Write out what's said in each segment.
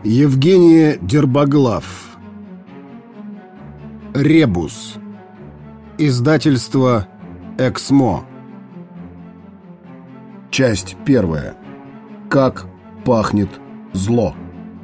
Евгения Дербоглав. Ребус. Издательство «Эксмо». Часть первая. Как пахнет зло.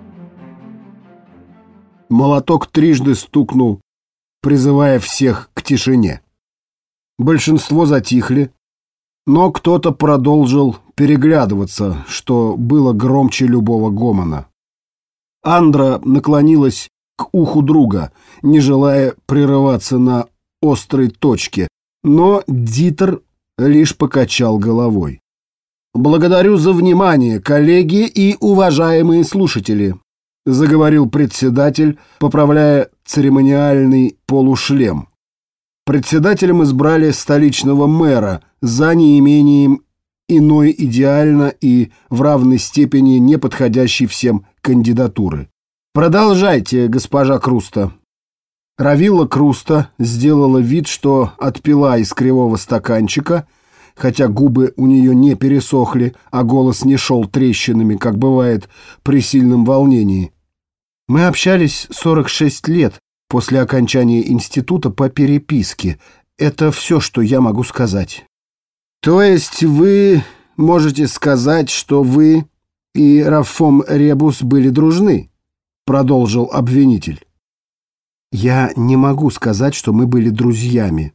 Молоток трижды стукнул, призывая всех к тишине. Большинство затихли, но кто-то продолжил переглядываться, что было громче любого гомона. Андра наклонилась к уху друга, не желая прерываться на острой точке, но Дитер лишь покачал головой. «Благодарю за внимание, коллеги и уважаемые слушатели», — заговорил председатель, поправляя церемониальный полушлем. Председателем избрали столичного мэра за неимением иной идеально и в равной степени неподходящей всем кандидатуры. «Продолжайте, госпожа Круста». Равилла Круста сделала вид, что отпила из кривого стаканчика, хотя губы у нее не пересохли, а голос не шел трещинами, как бывает при сильном волнении. «Мы общались 46 лет после окончания института по переписке. Это все, что я могу сказать». «То есть вы можете сказать, что вы и Рафом Ребус были дружны?» — продолжил обвинитель. «Я не могу сказать, что мы были друзьями».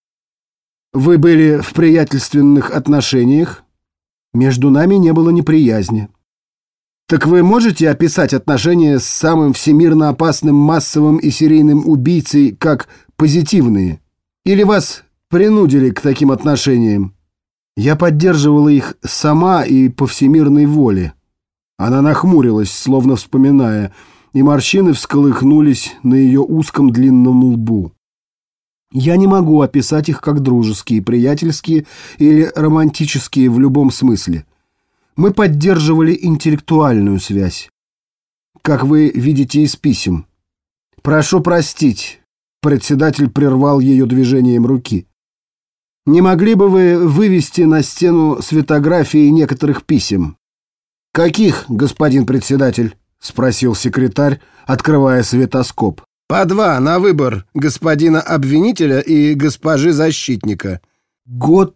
«Вы были в приятельственных отношениях? Между нами не было неприязни». «Так вы можете описать отношения с самым всемирно опасным массовым и серийным убийцей как позитивные? Или вас принудили к таким отношениям?» «Я поддерживала их сама и по всемирной воле». Она нахмурилась, словно вспоминая, и морщины всколыхнулись на ее узком длинном лбу. «Я не могу описать их как дружеские, приятельские или романтические в любом смысле. Мы поддерживали интеллектуальную связь, как вы видите из писем». «Прошу простить», — председатель прервал ее движением руки. «Не могли бы вы вывести на стену с фотографией некоторых писем?» «Каких, господин председатель?» — спросил секретарь, открывая светоскоп. «По два на выбор господина обвинителя и госпожи защитника». «Год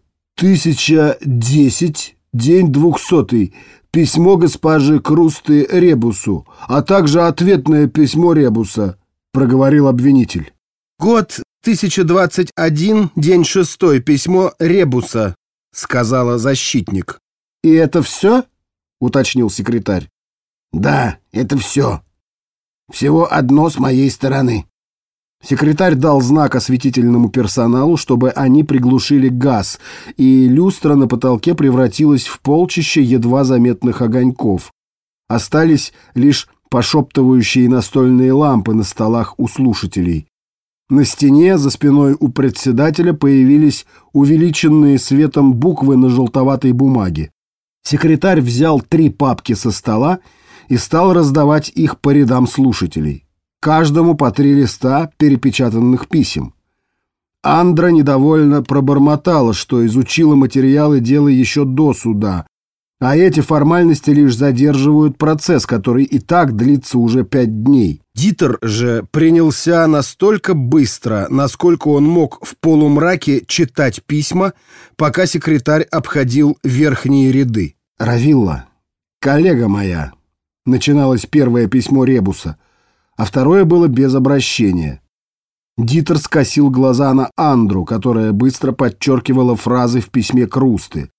1010, день 200, письмо госпожи Крусты Ребусу, а также ответное письмо Ребуса», — проговорил обвинитель. «Год 1021, день 6, письмо Ребуса», — сказала защитник. «И это все?» — уточнил секретарь. «Да, это все. Всего одно с моей стороны». Секретарь дал знак осветительному персоналу, чтобы они приглушили газ, и люстра на потолке превратилась в полчище едва заметных огоньков. Остались лишь пошептывающие настольные лампы на столах у слушателей. На стене за спиной у председателя появились увеличенные светом буквы на желтоватой бумаге. Секретарь взял 3 папки со стола и стал раздавать их по рядам слушателей. Каждому по 3 листа перепечатанных писем. Андра недовольно пробормотала, что изучила материалы дела еще до суда, а эти формальности лишь задерживают процесс, который и так длится уже 5 дней. Дитер же принялся настолько быстро, насколько он мог в полумраке читать письма, пока секретарь обходил верхние ряды. «Равилла, коллега моя», — начиналось первое письмо Ребуса, а второе было без обращения. Дитер скосил глаза на Андру, которая быстро подчеркивала фразы в письме Крусты.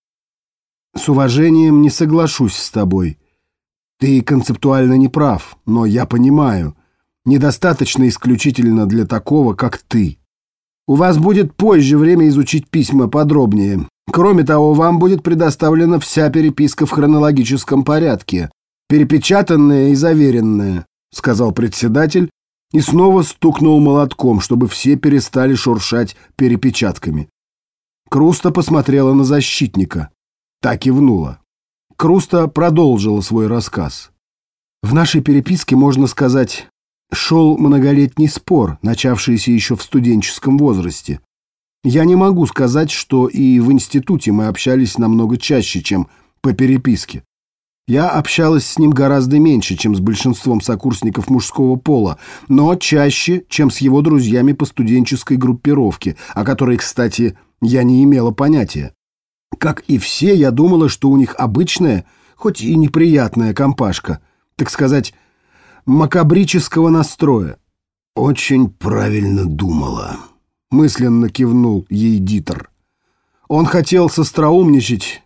«С уважением не соглашусь с тобой. Ты концептуально не прав, но я понимаю. Недостаточно исключительно для такого, как ты. У вас будет позже время изучить письма подробнее. Кроме того, вам будет предоставлена вся переписка в хронологическом порядке, перепечатанная и заверенная», — сказал председатель и снова стукнул молотком, чтобы все перестали шуршать перепечатками. Круста посмотрела на защитника. Та кивнула. Круста продолжила свой рассказ. «В нашей переписке, можно сказать, шел многолетний спор, начавшийся еще в студенческом возрасте. Я не могу сказать, что и в институте мы общались намного чаще, чем по переписке. Я общалась с ним гораздо меньше, чем с большинством сокурсников мужского пола, но чаще, чем с его друзьями по студенческой группировке, о которой, кстати, я не имела понятия. Как и все, я думала, что у них обычная, хоть и неприятная компашка, так сказать, макабрического настроя. «Очень правильно думала», — мысленно кивнул ей Дитер. Он хотел состроумничать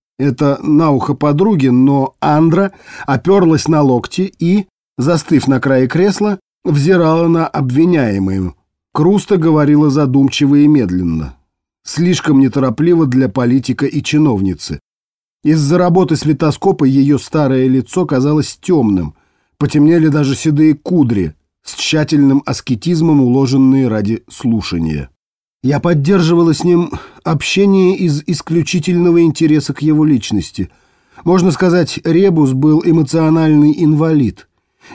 это на ухо подруги, но Андра оперлась на локти и, застыв на крае кресла, взирала на обвиняемую. Круста говорила задумчиво и медленно. Слишком неторопливо для политика и чиновницы. Из-за работы светоскопа ее старое лицо казалось темным. Потемнели даже седые кудри, с тщательным аскетизмом уложенные ради слушания. Я поддерживала с ним общение из исключительного интереса к его личности. Можно сказать, Ребус был эмоциональный инвалид.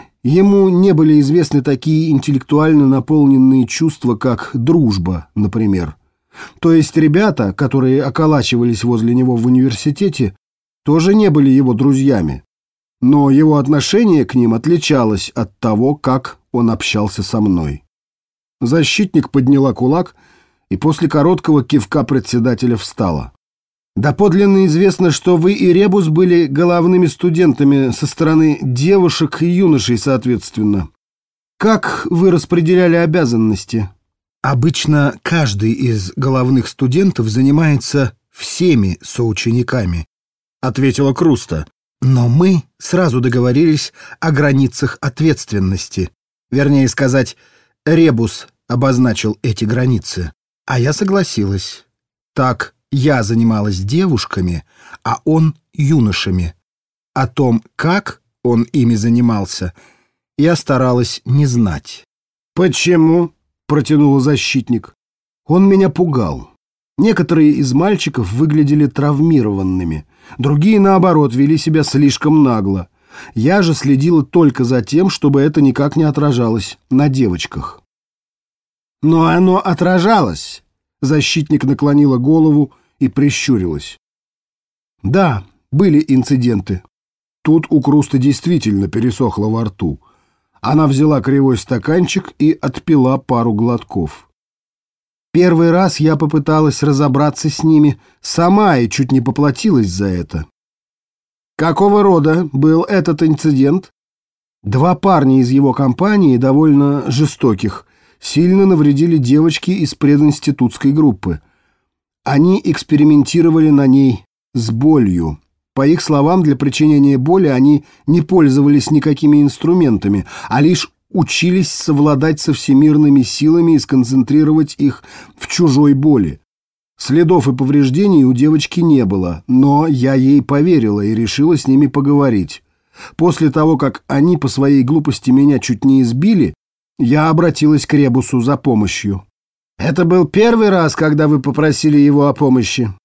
Ему не были известны такие интеллектуально наполненные чувства, как дружба, например. То есть ребята, которые околачивались возле него в университете, тоже не были его друзьями. Но его отношение к ним отличалось от того, как он общался со мной. Защитник подняла кулак и после короткого кивка председателя встала. «Доподлинно известно, что вы и Ребус были головными студентами со стороны девушек и юношей, соответственно. Как вы распределяли обязанности?» «Обычно каждый из головных студентов занимается всеми соучениками», — ответила Круста. «Но мы сразу договорились о границах ответственности. Вернее сказать, Ребус обозначил эти границы. А я согласилась. Так я занималась девушками, а он юношами. О том, как он ими занимался, я старалась не знать». «Почему?» — протянула защитник. «Он меня пугал. Некоторые из мальчиков выглядели травмированными, другие, наоборот, вели себя слишком нагло. Я же следила только за тем, чтобы это никак не отражалось на девочках». «Но оно отражалось!» Защитник наклонила голову и прищурилась. «Да, были инциденты». Тут у Крусты действительно пересохло во рту. Она взяла кривой стаканчик и отпила пару глотков. «Первый раз я попыталась разобраться с ними сама и чуть не поплатилась за это». «Какого рода был этот инцидент?» «Два парня из его компании, довольно жестоких, сильно навредили девочке из прединститутской группы. Они экспериментировали на ней с болью. По их словам, для причинения боли они не пользовались никакими инструментами, а лишь учились совладать со всемирными силами и сконцентрировать их в чужой боли. Следов и повреждений у девочки не было, но я ей поверила и решила с ними поговорить. После того, как они по своей глупости меня чуть не избили, я обратилась к Ребусу за помощью». «Это был первый раз, когда вы попросили его о помощи?»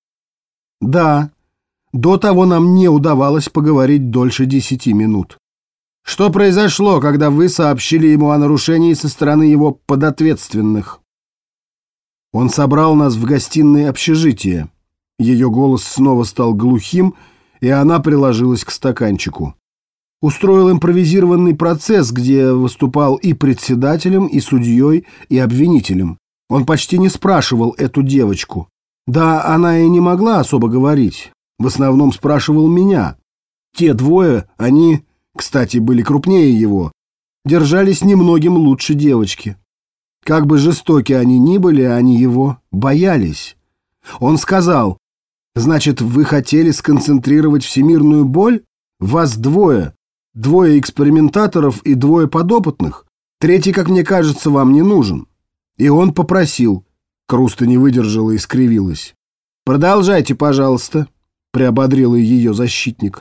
«Да. До того нам не удавалось поговорить дольше 10 минут». «Что произошло, когда вы сообщили ему о нарушении со стороны его подответственных?» «Он собрал нас в гостиной общежития». Ее голос снова стал глухим, и она приложилась к стаканчику. «Устроил импровизированный процесс, где выступал и председателем, и судьей, и обвинителем. Он почти не спрашивал эту девочку. Да, она и не могла особо говорить. В основном спрашивал меня. Те двое, они, кстати, были крупнее его, держались немногим лучше девочки. Как бы жестоки они ни были, они его боялись. Он сказал: «Значит, вы хотели сконцентрировать всемирную боль? Вас двое. Двое экспериментаторов и двое подопытных. Третий, как мне кажется, вам не нужен». И он попросил. Круста не выдержала и скривилась. «Продолжайте, пожалуйста», — приободрил ее защитник.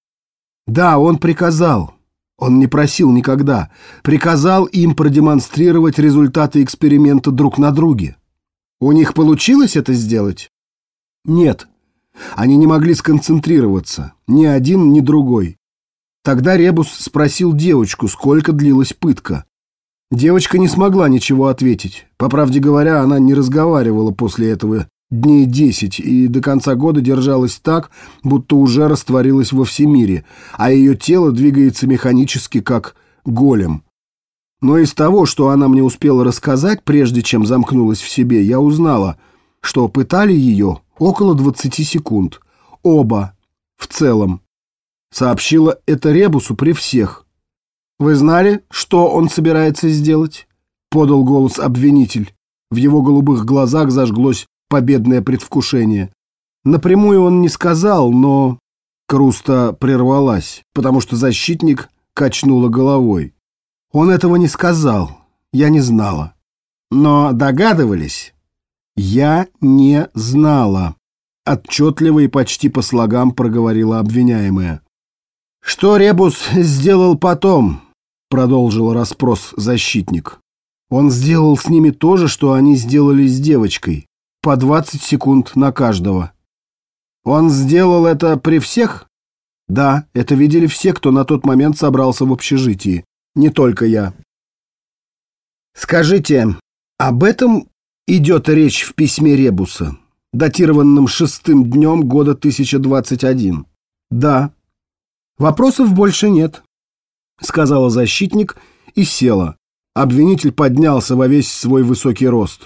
«Да, он приказал. Он не просил никогда. Приказал им продемонстрировать результаты эксперимента друг на друге. У них получилось это сделать?» «Нет. Они не могли сконцентрироваться. Ни один, ни другой. Тогда Ребус спросил девочку, сколько длилась пытка. Девочка не смогла ничего ответить. По правде говоря, она не разговаривала после этого дней 10 и до конца года держалась так, будто уже растворилась во всемире, а ее тело двигается механически, как голем. Но из того, что она мне успела рассказать, прежде чем замкнулась в себе, я узнала, что пытали ее около 20 секунд. Оба. В целом. Сообщила это Ребусу при всех. «Вы знали, что он собирается сделать?» — подал голос обвинитель. В его голубых глазах зажглось победное предвкушение. Напрямую он не сказал, но... Круста прервалась, потому что защитник качнула головой. Он этого не сказал, я не знала. Но догадывались? Я не знала. Отчетливо и почти по слогам проговорила обвиняемая. «Что Ребус сделал потом?» — продолжил расспрос защитник. «Он сделал с ними то же, что они сделали с девочкой. По 20 секунд на каждого». «Он сделал это при всех?» «Да, это видели все, кто на тот момент собрался в общежитии. Не только я». «Скажите, об этом идет речь в письме Ребуса, датированном 6-м днем года 1021?» «Да». «Вопросов больше нет», — сказала защитник и села. Обвинитель поднялся во весь свой высокий рост.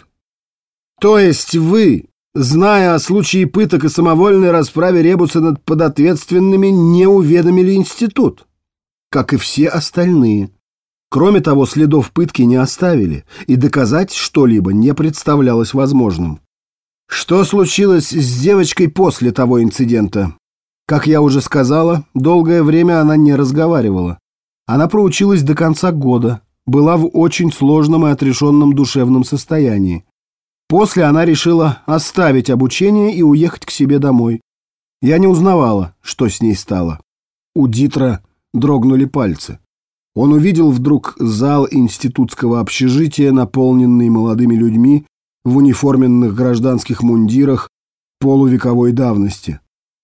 «То есть вы, зная о случае пыток и самовольной расправе Ребуса над подответственными, не уведомили институт, как и все остальные. Кроме того, следов пытки не оставили, и доказать что-либо не представлялось возможным. Что случилось с девочкой после того инцидента? Как я уже сказала, долгое время она не разговаривала. Она проучилась до конца года, была в очень сложном и отрешенном душевном состоянии. После она решила оставить обучение и уехать к себе домой. Я не узнавала, что с ней стало. У Дитра дрогнули пальцы. Он увидел вдруг зал институтского общежития, наполненный молодыми людьми в униформенных гражданских мундирах полувековой давности.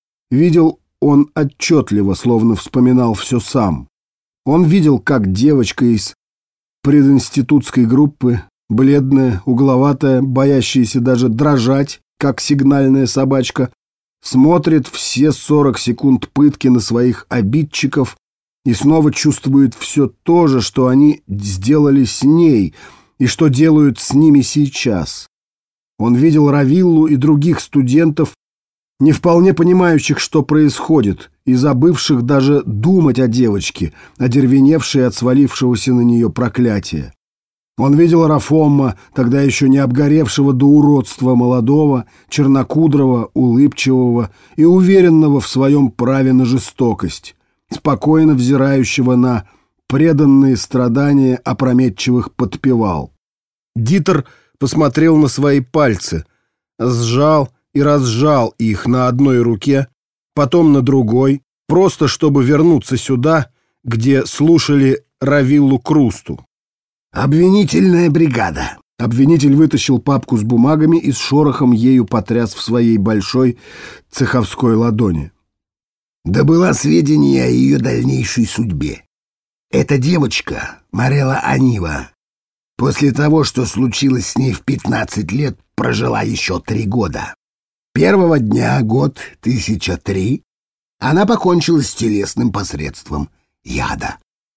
Видел он отчетливо, словно вспоминал все сам. Он видел, как девочка из прединститутской группы, бледная, угловатая, боящаяся даже дрожать, как сигнальная собачка, смотрит все 40 секунд пытки на своих обидчиков и снова чувствует все то же, что они сделали с ней и что делают с ними сейчас. Он видел Равиллу и других студентов, не вполне понимающих, что происходит, и забывших даже думать о девочке, одервеневшей от свалившегося на нее проклятия. Он видел Рафомма, тогда еще не обгоревшего до уродства молодого, чернокудрого, улыбчивого и уверенного в своем праве на жестокость, спокойно взирающего на преданные страдания опрометчивых подпевал. Дитер посмотрел на свои пальцы, сжал и разжал их на одной руке, потом на другой, просто чтобы вернуться сюда, где слушали Равиллу Крусту. «Обвинительная бригада». Обвинитель вытащил папку с бумагами и с шорохом ею потряс в своей большой цеховской ладони. «Добыла сведения о ее дальнейшей судьбе. Эта девочка, Морелла Анива, после того, что случилось с ней в 15 лет, прожила еще 3 года. Первого дня, год 1003, она покончила с телесным посредством яда.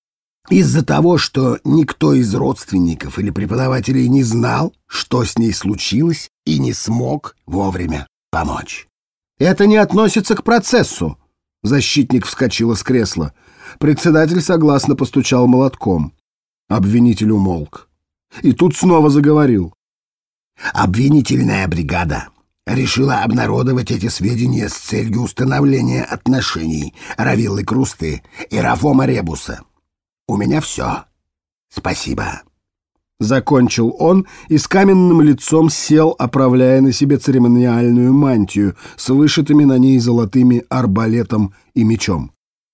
Из-за того, что никто из родственников или преподавателей не знал, что с ней случилось, и не смог вовремя помочь. «Это не относится к процессу!» Защитник вскочил с кресла. Председатель согласно постучал молотком. Обвинитель умолк. И тут снова заговорил. «Обвинительная бригада решила обнародовать эти сведения с целью установления отношений Равиллы Крусты и Рафома Ребуса. У меня все. Спасибо». Закончил он и с каменным лицом сел, оправляя на себе церемониальную мантию с вышитыми на ней золотыми арбалетом и мечом.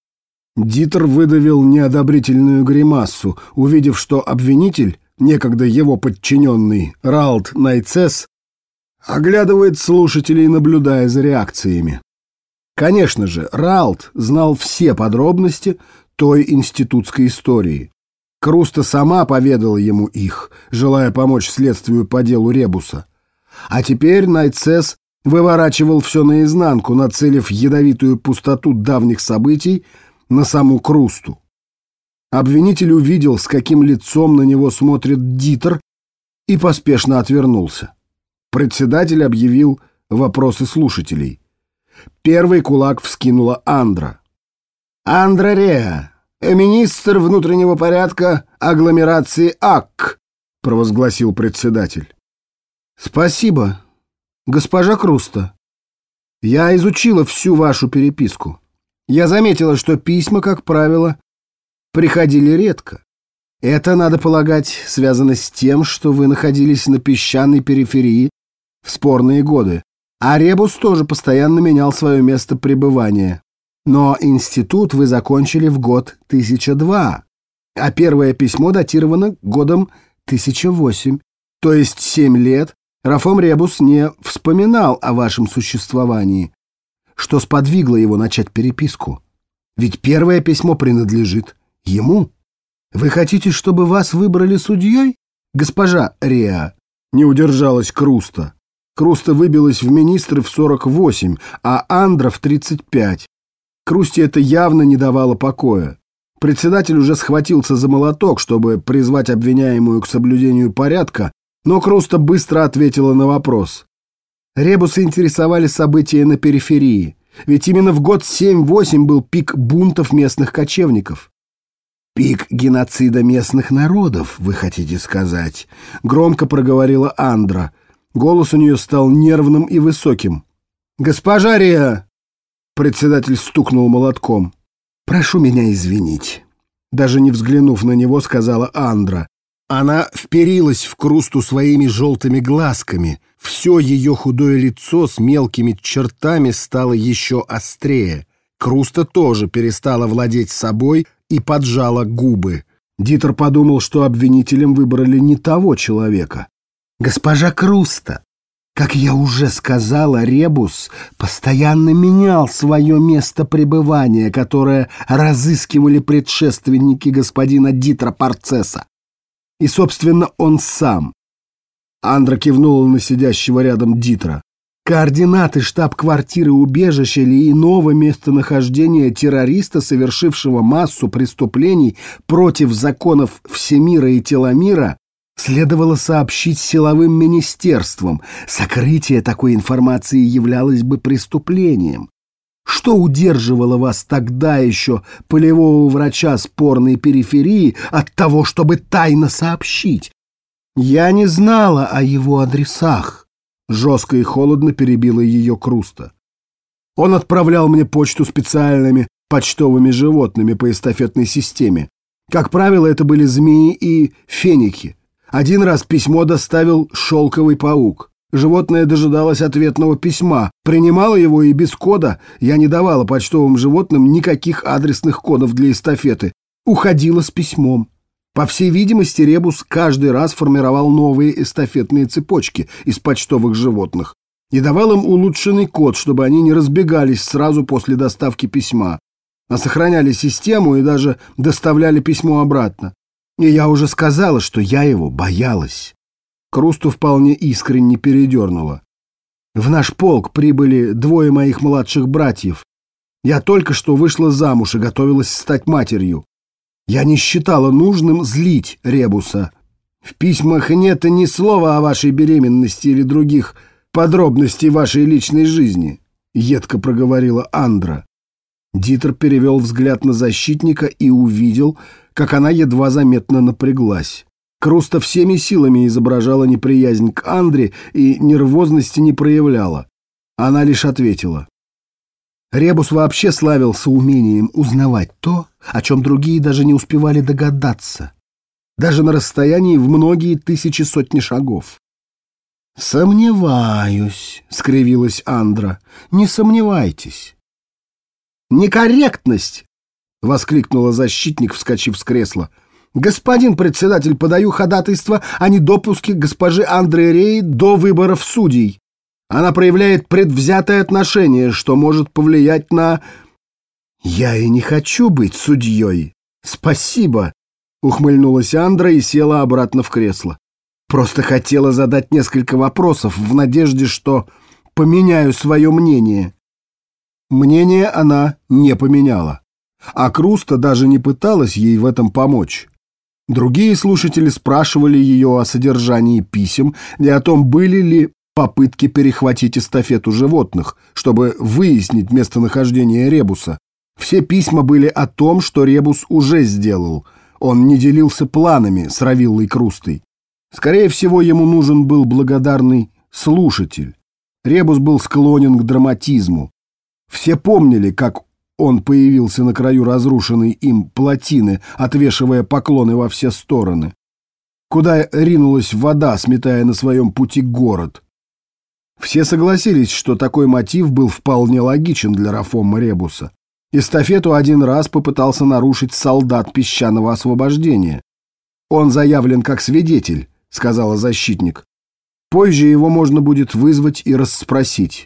Дитер выдавил неодобрительную гримассу, увидев, что обвинитель, некогда его подчиненный Ралд Найцес, оглядывает слушателей, наблюдая за реакциями. Конечно же, Ралд знал все подробности той институтской истории. Круста сама поведала ему их, желая помочь следствию по делу Ребуса. А теперь Найцес выворачивал все наизнанку, нацелив ядовитую пустоту давних событий на саму Крусту. Обвинитель увидел, с каким лицом на него смотрит Дитер, и поспешно отвернулся. Председатель объявил вопросы слушателей. Первый кулак вскинула Андра. «Андра Реа, министр внутреннего порядка агломерации АК», — провозгласил председатель. «Спасибо, госпожа Круста. Я изучила всю вашу переписку. Я заметила, что письма, как правило, приходили редко. Это, надо полагать, связано с тем, что вы находились на песчаной периферии в спорные годы, а Ребус тоже постоянно менял свое место пребывания. Но институт вы закончили в год 1002, а первое письмо датировано годом 1008, то есть 7 лет Рафом Ребус не вспоминал о вашем существовании, что сподвигло его начать переписку. Ведь первое письмо принадлежит ему. Вы хотите, чтобы вас выбрали судьей, госпожа Реа? Не удержалась Круста. Круста выбилась в министры в 48, а Андра в 35. Крусте это явно не давало покоя. Председатель уже схватился за молоток, чтобы призвать обвиняемую к соблюдению порядка, но Круста быстро ответила на вопрос. Ребуса интересовали события на периферии, ведь именно в год 7-8 был пик бунтов местных кочевников. «Пик геноцида местных народов, вы хотите сказать?» — громко проговорила Андра. Голос у нее стал нервным и высоким. «Госпожа Реа!» — председатель стукнул молотком. «Прошу меня извинить». Даже не взглянув на него, сказала Андра. Она вперилась в Крусту своими желтыми глазками. Все ее худое лицо с мелкими чертами стало еще острее. Круста тоже перестала владеть собой и поджала губы. Дитер подумал, что обвинителем выбрали не того человека. «Госпожа Круста, как я уже сказала, Ребус постоянно менял свое место пребывания, которое разыскивали предшественники господина Дитра Парцеса. И, собственно, он сам». Андра кивнула на сидящего рядом Дитра. «Координаты штаб-квартиры убежища или иного местонахождения террориста, совершившего массу преступлений против законов Всемира и Теломира, следовало сообщить силовым министерствам. Сокрытие такой информации являлось бы преступлением. Что удерживало вас тогда еще, полевого врача спорной периферии, от того, чтобы тайно сообщить? Я не знала о его адресах». Жестко и холодно перебила ее Круста. «Он отправлял мне почту специальными почтовыми животными по эстафетной системе. Как правило, это были змеи и феники. Один раз письмо доставил шелковый паук. Животное дожидалось ответного письма, принимало его, и без кода, я не давала почтовым животным никаких адресных кодов для эстафеты, уходила с письмом. По всей видимости, Ребус каждый раз формировал новые эстафетные цепочки из почтовых животных и давал им улучшенный код, чтобы они не разбегались сразу после доставки письма, а сохраняли систему и даже доставляли письмо обратно. И я уже сказала, что я его боялась». Крусту вполне искренне передернула. «В наш полк прибыли 2 моих младших братьев. Я только что вышла замуж и готовилась стать матерью. Я не считала нужным злить Ребуса. В письмах нет ни слова о вашей беременности или других подробностей вашей личной жизни», — едко проговорила Андра. Дитер перевел взгляд на защитника и увидел, как она едва заметно напряглась. Круста всеми силами изображала неприязнь к Андре и нервозности не проявляла. Она лишь ответила. «Ребус вообще славился умением узнавать то, о чем другие даже не успевали догадаться, даже на расстоянии в многие тысячи сотни шагов». «Сомневаюсь», — скривилась Андра. «Не сомневайтесь». «Некорректность!» — воскликнула защитник, вскочив с кресла. «Господин председатель, подаю ходатайство о недопуске госпожи Андры Реи до выборов судей. Она проявляет предвзятое отношение, что может повлиять на...» «Я и не хочу быть судьей. Спасибо», — ухмыльнулась Андра и села обратно в кресло. «Просто хотела задать несколько вопросов в надежде, что поменяю свое мнение». Мнение она не поменяла, а Круста даже не пыталась ей в этом помочь. Другие слушатели спрашивали ее о содержании писем и о том, были ли попытки перехватить эстафету животных, чтобы выяснить местонахождение Ребуса. Все письма были о том, что Ребус уже сделал. Он не делился планами с Равиллой Крустой. Скорее всего, ему нужен был благодарный слушатель. Ребус был склонен к драматизму. Все помнили, как он появился на краю разрушенной им плотины, отвешивая поклоны во все стороны. Куда ринулась вода, сметая на своем пути город. Все согласились, что такой мотив был вполне логичен для Рафома Ребуса. Эстафету один раз попытался нарушить солдат песчаного освобождения. «Он заявлен как свидетель», — сказала защитник. «Позже его можно будет вызвать и расспросить.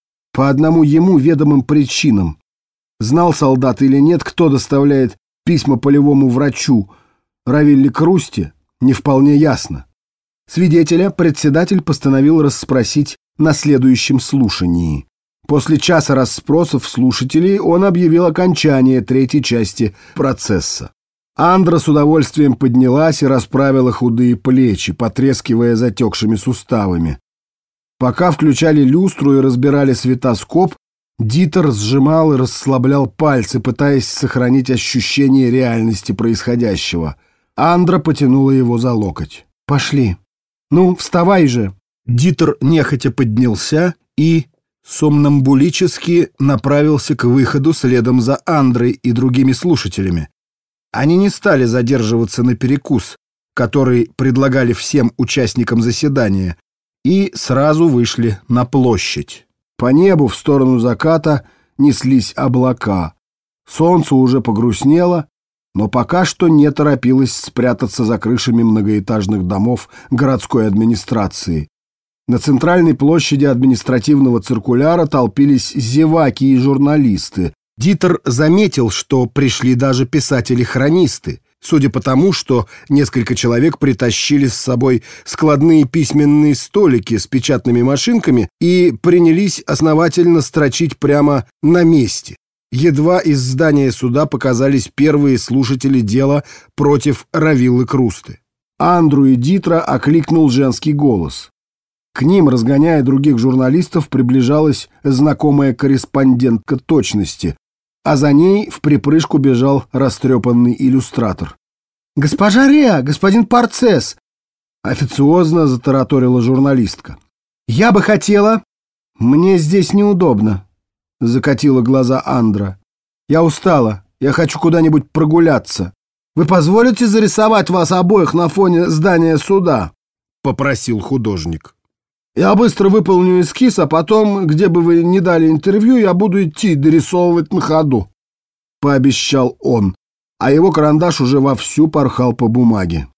По одному ему ведомым причинам. Знал солдат или нет, кто доставляет письма полевому врачу Равилле Крусте, не вполне ясно. Свидетеля председатель постановил расспросить на следующем слушании. После часа расспросов слушателей он объявил окончание третьей части процесса. Андра с удовольствием поднялась и расправила худые плечи, потрескивая затекшими суставами. Пока включали люстру и разбирали светоскоп, Дитер сжимал и расслаблял пальцы, пытаясь сохранить ощущение реальности происходящего. Андра потянула его за локоть. «Пошли. Ну, вставай же!» Дитер нехотя поднялся и сомнамбулически направился к выходу следом за Андрой и другими слушателями. Они не стали задерживаться на перекус, который предлагали всем участникам заседания, и сразу вышли на площадь. По небу в сторону заката неслись облака. Солнце уже погрустнело, но пока что не торопилось спрятаться за крышами многоэтажных домов городской администрации. На центральной площади административного циркуляра толпились зеваки и журналисты. Дитер заметил, что пришли даже писатели-хронисты, судя по тому, что несколько человек притащили с собой складные письменные столики с печатными машинками и принялись основательно строчить прямо на месте. Едва из здания суда показались первые слушатели дела против Равиллы Крусты. Андру и Дитра окликнул женский голос. К ним, разгоняя других журналистов, приближалась знакомая корреспондентка точности, а за ней в припрыжку бежал растрепанный иллюстратор. «Госпожа Реа, господин Парцес!» — официозно затараторила журналистка. «Я бы хотела...» «Мне здесь неудобно», — закатила глаза Андра. «Я устала, я хочу куда-нибудь прогуляться. Вы позволите зарисовать вас обоих на фоне здания суда?» — попросил художник. «Я быстро выполню эскиз, а потом, где бы вы ни дали интервью, я буду идти дорисовывать на ходу», — пообещал он, а его карандаш уже вовсю порхал по бумаге.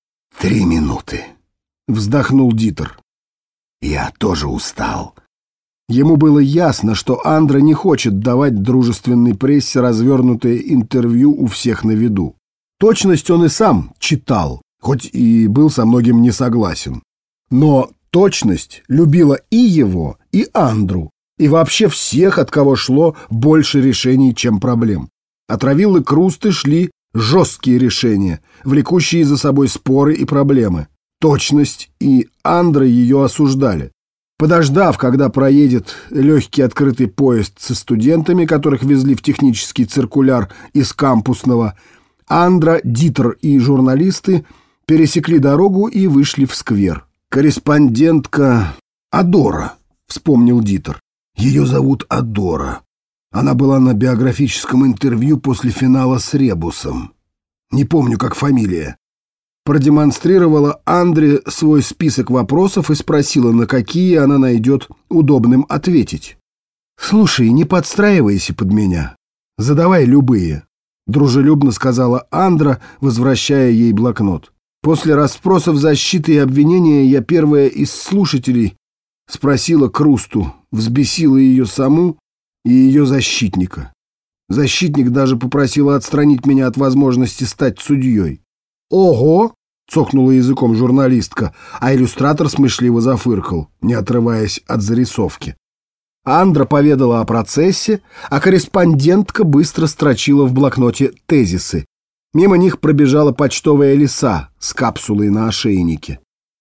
3 минуты», — вздохнул Дитер. «Я тоже устал». Ему было ясно, что Андра не хочет давать дружественной прессе развернутое интервью у всех на виду. Точность он и сам читал, хоть и был со многим не согласен. Но точность любила и его, и Андру, и вообще всех, от кого шло больше решений, чем проблем. От Равиллы Крусты шли жесткие решения, влекущие за собой споры и проблемы. Точность и Андра ее осуждали. Подождав, когда проедет легкий открытый поезд со студентами, которых везли в технический циркуляр из кампусного, Андра, Дитер и журналисты пересекли дорогу и вышли в сквер. «Корреспондентка Адора», — вспомнил Дитер. «Ее зовут Адора. Она была на биографическом интервью после финала с Ребусом. Не помню, как фамилия». Продемонстрировала Андре свой список вопросов и спросила, на какие она найдет удобным ответить. «Слушай, не подстраивайся под меня. Задавай любые», — дружелюбно сказала Андра, возвращая ей блокнот. «После расспросов защиты и обвинения я первая из слушателей спросила Крусту, взбесила ее саму и ее защитника. Защитник даже попросила отстранить меня от возможности стать судьей». «Ого!» — цокнула языком журналистка, а иллюстратор смешливо зафыркал, не отрываясь от зарисовки. Андра поведала о процессе, а корреспондентка быстро строчила в блокноте тезисы. Мимо них пробежала почтовая лиса с капсулой на ошейнике.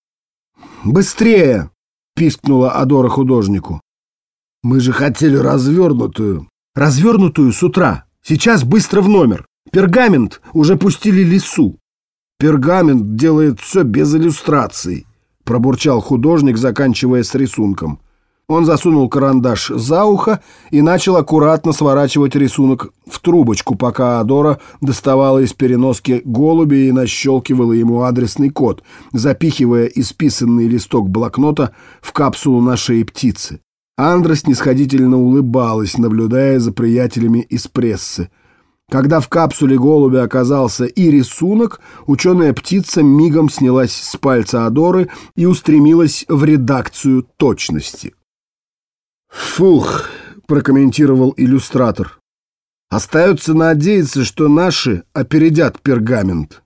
«Быстрее!» — пискнула Адора художнику. «Мы же хотели развернутую». «Развернутую с утра. Сейчас быстро в номер. Пергамент уже пустили лису». «Пергамент делает все без иллюстраций», — пробурчал художник, заканчивая с рисунком. Он засунул карандаш за ухо и начал аккуратно сворачивать рисунок в трубочку, пока Адора доставала из переноски голубя и нащелкивала ему адресный код, запихивая исписанный листок блокнота в капсулу на шее птицы. Андра снисходительно улыбалась, наблюдая за приятелями из прессы. Когда в капсуле голубя оказался и рисунок, ученая-птица мигом снялась с пальца Адоры и устремилась в редакцию точности. «Фух», — прокомментировал иллюстратор. «Остается надеяться, что наши опередят пергамент».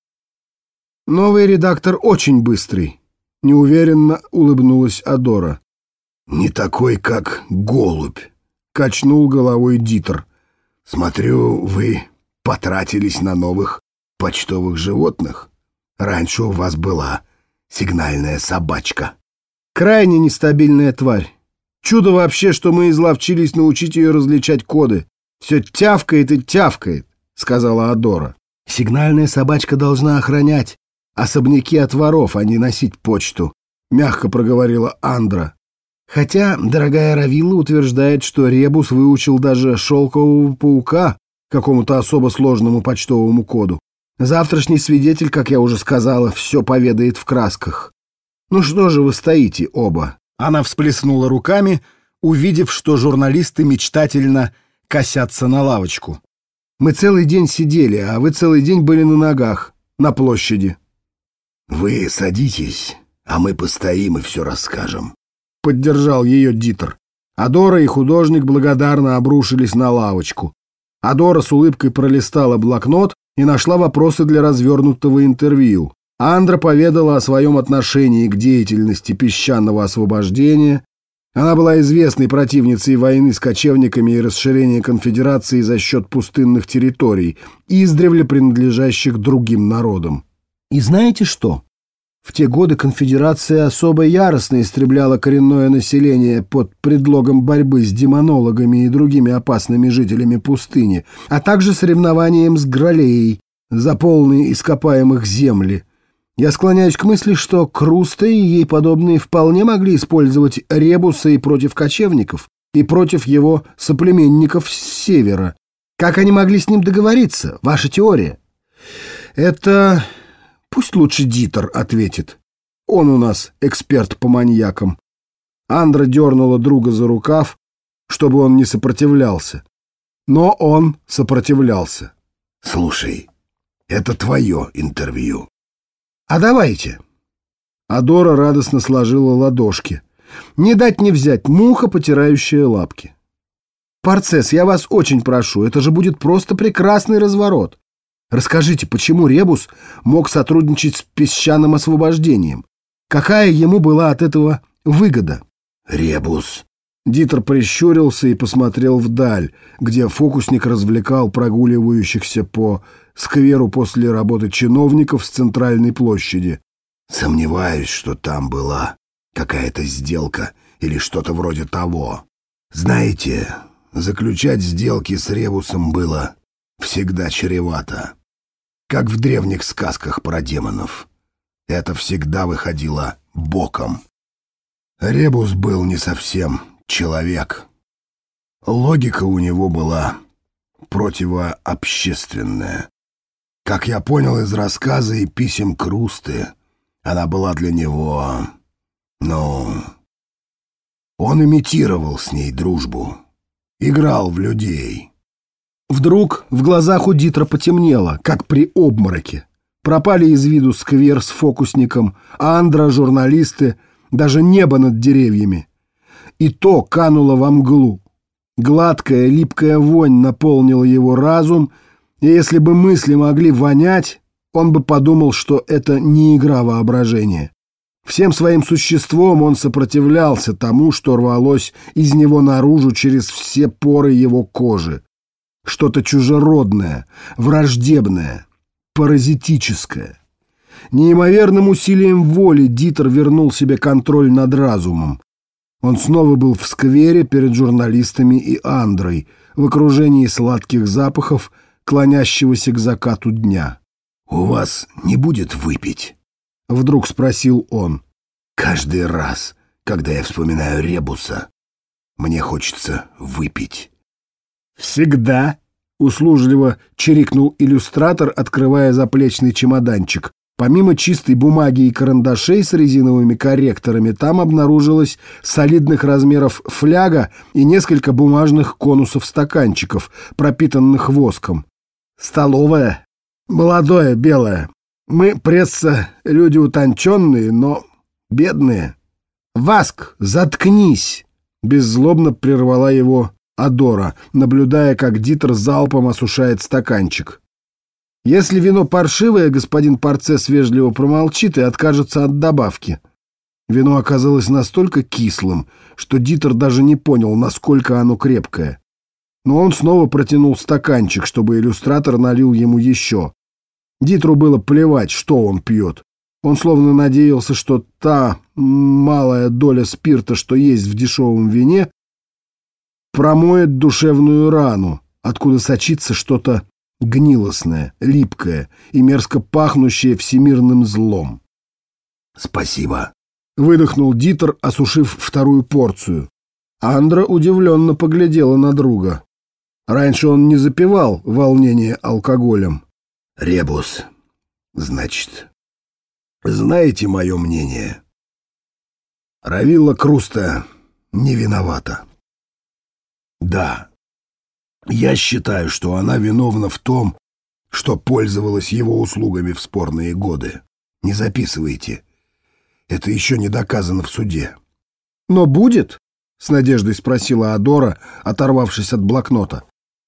«Новый редактор очень быстрый», — неуверенно улыбнулась Адора. «Не такой, как голубь», — качнул головой Дитер. «Смотрю, вы потратились на новых почтовых животных. Раньше у вас была сигнальная собачка». «Крайне нестабильная тварь. Чудо вообще, что мы изловчились научить ее различать коды. Все тявкает и тявкает», — сказала Адора. «Сигнальная собачка должна охранять особняки от воров, а не носить почту», — мягко проговорила Андра. «Хотя дорогая Равилла утверждает, что Ребус выучил даже шелкового паука какому-то особо сложному почтовому коду. Завтрашний свидетель, как я уже сказала, все поведает в красках. Ну что же вы стоите оба?» Она всплеснула руками, увидев, что журналисты мечтательно косятся на лавочку. «Мы целый день сидели, а вы целый день были на ногах, на площади». «Вы садитесь, а мы постоим и все расскажем», — поддержал ее Дитер. Адора и художник благодарно обрушились на лавочку. Адора с улыбкой пролистала блокнот и нашла вопросы для развернутого интервью. Андра поведала о своем отношении к деятельности песчаного освобождения. Она была известной противницей войны с кочевниками и расширения конфедерации за счет пустынных территорий, издревле принадлежащих другим народам. И знаете что? В те годы конфедерация особо яростно истребляла коренное население под предлогом борьбы с демонологами и другими опасными жителями пустыни, а также соревнованием с Гралеей за полные ископаемых земли. Я склоняюсь к мысли, что Круста и ей подобные вполне могли использовать Ребуса и против кочевников, и против его соплеменников с севера. Как они могли с ним договориться? Ваша теория. Это... Пусть лучше Дитер ответит. Он у нас эксперт по маньякам. Андра дернула друга за рукав, чтобы он не сопротивлялся. Но он сопротивлялся. «Слушай, это твое интервью». «А давайте». Адора радостно сложила ладошки. Не дать не взять, муха, потирающая лапки. «Парцесс, я вас очень прошу, это же будет просто прекрасный разворот. Расскажите, почему Ребус мог сотрудничать с песчаным освобождением? Какая ему была от этого выгода?» «Ребус». Дитер прищурился и посмотрел вдаль, где фокусник развлекал прогуливающихся по скверу после работы чиновников с центральной площади. «Сомневаюсь, что там была какая-то сделка или что-то вроде того. Знаете, заключать сделки с Ребусом было всегда чревато. Как в древних сказках про демонов. Это всегда выходило боком. Ребус был не совсем человек. Логика у него была противообщественная. Как я понял из рассказа и писем Крусты, она была для него... Он имитировал с ней дружбу. Играл в людей». Вдруг в глазах у Дитра потемнело, как при обмороке. Пропали из виду сквер с фокусником, Андра, журналисты, даже небо над деревьями. И то кануло во мглу. Гладкая, липкая вонь наполнила его разум, и если бы мысли могли вонять, он бы подумал, что это не игра воображения. Всем своим существом он сопротивлялся тому, что рвалось из него наружу через все поры его кожи. Что-то чужеродное, враждебное, паразитическое. Неимоверным усилием воли Дитер вернул себе контроль над разумом. Он снова был в сквере перед журналистами и Андрой, в окружении сладких запахов, клонящегося к закату дня. «У вас не будет выпить?» — вдруг спросил он. «Каждый раз, когда я вспоминаю Ребуса, мне хочется выпить». «Всегда», — услужливо чирикнул иллюстратор, открывая заплечный чемоданчик. Помимо чистой бумаги и карандашей с резиновыми корректорами, там обнаружилась солидных размеров фляга и несколько бумажных конусов-стаканчиков, пропитанных воском. «Столовая. Молодое, белое. Мы, пресса, люди утонченные, но бедные». «Васк, заткнись!» — беззлобно прервала его Адора, наблюдая, как Дитер залпом осушает стаканчик. «Если вино паршивое, господин Парцесс вежливо промолчит и откажется от добавки». Вино оказалось настолько кислым, что Дитер даже не понял, насколько оно крепкое. Но он снова протянул стаканчик, чтобы иллюстратор налил ему еще. Дитеру было плевать, что он пьет. Он словно надеялся, что та малая доля спирта, что есть в дешевом вине, промоет душевную рану, откуда сочится что-то гнилостное, липкое и мерзко пахнущее всемирным злом. «Спасибо», — выдохнул Дитер, осушив вторую порцию. Андра удивленно поглядела на друга. Раньше он не запивал волнение алкоголем. «Ребус, значит, знаете мое мнение? Равилла Круста не виновата. Да, я считаю, что она виновна в том, что пользовалась его услугами в спорные годы. Не записывайте. Это еще не доказано в суде». «Но будет?» — с надеждой спросила Адора, оторвавшись от блокнота.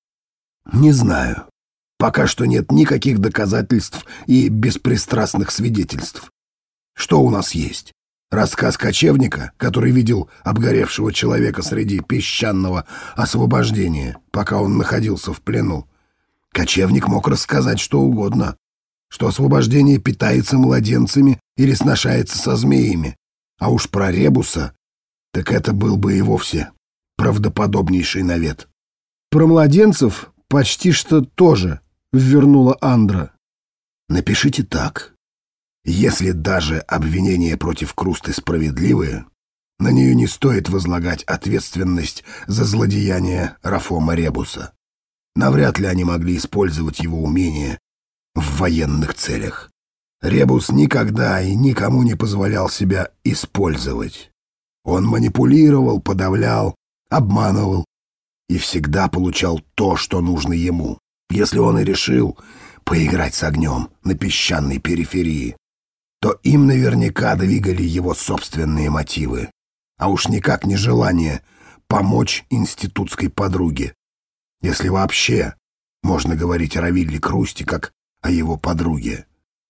«Не знаю. Пока что нет никаких доказательств и беспристрастных свидетельств. Что у нас есть? Рассказ кочевника, который видел обгоревшего человека среди песчаного освобождения, пока он находился в плену. Кочевник мог рассказать что угодно, что освобождение питается младенцами или сношается со змеями. А уж про Ребуса, так это был бы и вовсе правдоподобнейший навет». «Про младенцев почти что тоже», — ввернула Андра. «Напишите так. Если даже обвинения против Крусты справедливые, на нее не стоит возлагать ответственность за злодеяние Рафома Ребуса. Навряд ли они могли использовать его умения в военных целях. Ребус никогда и никому не позволял себя использовать. Он манипулировал, подавлял, обманывал и всегда получал то, что нужно ему. Если он и решил поиграть с огнем на песчаной периферии, то им наверняка двигали его собственные мотивы, а уж никак не желание помочь институтской подруге, если вообще можно говорить о Равилле Крусте как о его подруге.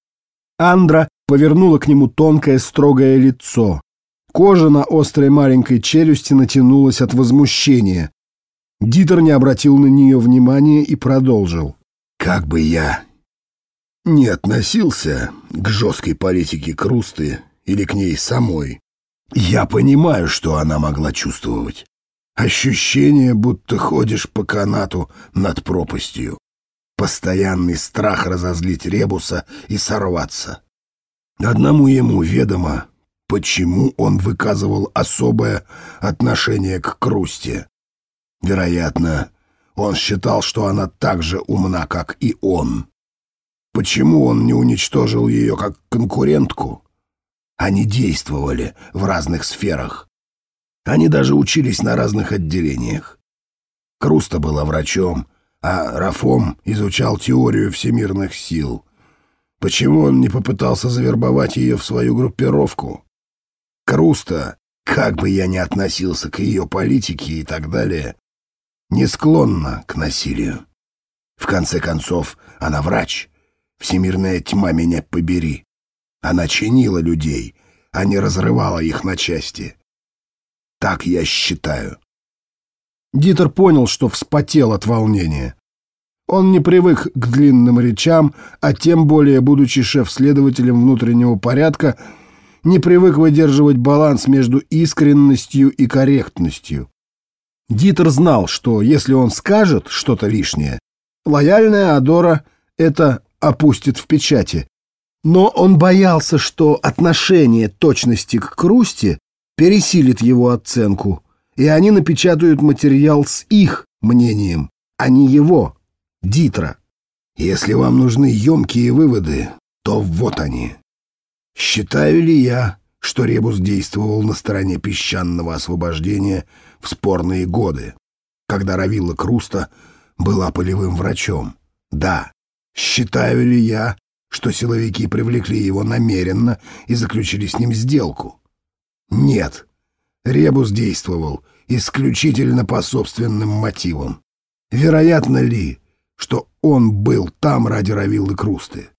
Андра повернула к нему тонкое строгое лицо. Кожа на острой маленькой челюсти натянулась от возмущения. Дитер не обратил на нее внимания и продолжил. «Как бы я не относился к жесткой политике Крусты или к ней самой, я понимаю, что она могла чувствовать. Ощущение, будто ходишь по канату над пропастью. Постоянный страх разозлить Ребуса и сорваться. Одному ему ведомо, почему он выказывал особое отношение к Крусте. Вероятно, он считал, что она так же умна, как и он. Почему он не уничтожил ее как конкурентку? Они действовали в разных сферах. Они даже учились на разных отделениях. Круста была врачом, а Рафом изучал теорию всемирных сил. Почему он не попытался завербовать ее в свою группировку? Круста, как бы я ни относился к ее политике и так далее, не склонна к насилию. В конце концов, она врач. Всемирная тьма меня побери. Она чинила людей, а не разрывала их на части. Так я считаю. Дитер понял, что вспотел от волнения. Он не привык к длинным речам, а тем более, будучи шеф-следователем внутреннего порядка, не привык выдерживать баланс между искренностью и корректностью. Дитер знал, что если он скажет что-то лишнее, лояльная Адора это опустит в печати. Но он боялся, что отношение точности к Крусте пересилит его оценку, и они напечатают материал с их мнением, а не его, Дитера. Если вам нужны емкие выводы, то вот они. Считаю ли я, что Ребус действовал на стороне песчаного освобождения в спорные годы, когда Равилла Круста была полевым врачом? Да. Считаю ли я, что силовики привлекли его намеренно и заключили с ним сделку? Нет. Ребус действовал исключительно по собственным мотивам. Вероятно ли, что он был там ради Равиллы Крусты?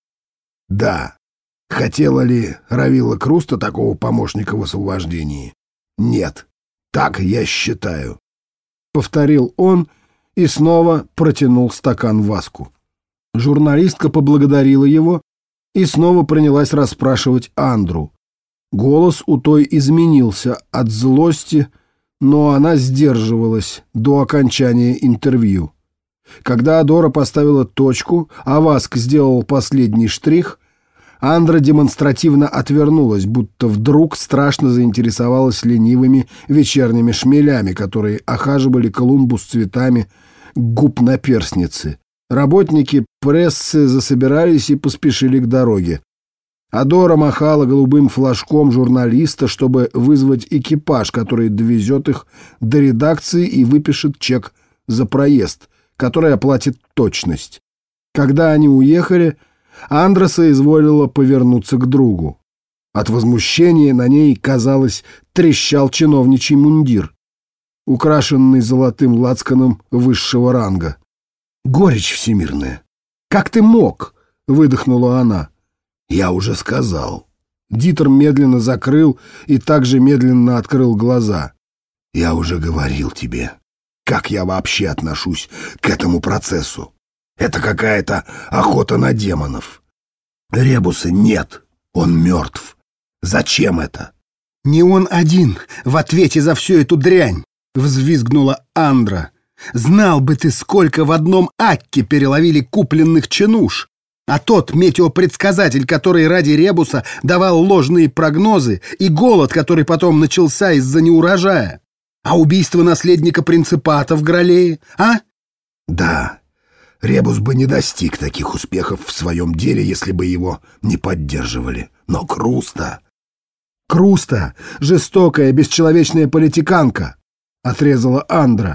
Да. Хотела ли Равилла Круста такого помощника в освобождении? Нет. Так я считаю. Повторил он и снова протянул стакан Васку. Журналистка поблагодарила его и снова принялась расспрашивать Андру. Голос у той изменился от злости, но она сдерживалась до окончания интервью. Когда Адора поставила точку, а Васк сделал последний штрих, Андра демонстративно отвернулась, будто вдруг страшно заинтересовалась ленивыми вечерними шмелями, которые охаживали клумбу с цветами губ наперстницы. Работники прессы засобирались и поспешили к дороге. Адора махала голубым флажком журналиста, чтобы вызвать экипаж, который довезет их до редакции и выпишет чек за проезд, который оплатит точность. Когда они уехали, Андра соизволила повернуться к другу. От возмущения на ней, казалось, трещал чиновничий мундир, украшенный золотым лацканом высшего ранга. «Горечь всемирная! Как ты мог?» — выдохнула она. «Я уже сказал». Дитер медленно закрыл и также медленно открыл глаза. «Я уже говорил тебе, как я вообще отношусь к этому процессу. Это какая-то охота на демонов. Ребуса нет, он мертв. Зачем это?» «Не он один в ответе за всю эту дрянь!» — взвизгнула Андра. «Знал бы ты, сколько в одном акке переловили купленных чинуш! А тот метеопредсказатель, который ради Ребуса давал ложные прогнозы, и голод, который потом начался из-за неурожая! А убийство наследника принципата в Гралее, а?» «Да, Ребус бы не достиг таких успехов в своем деле, если бы его не поддерживали. Но Круста...» «Круста — жестокая, бесчеловечная политиканка!» — отрезала Андра.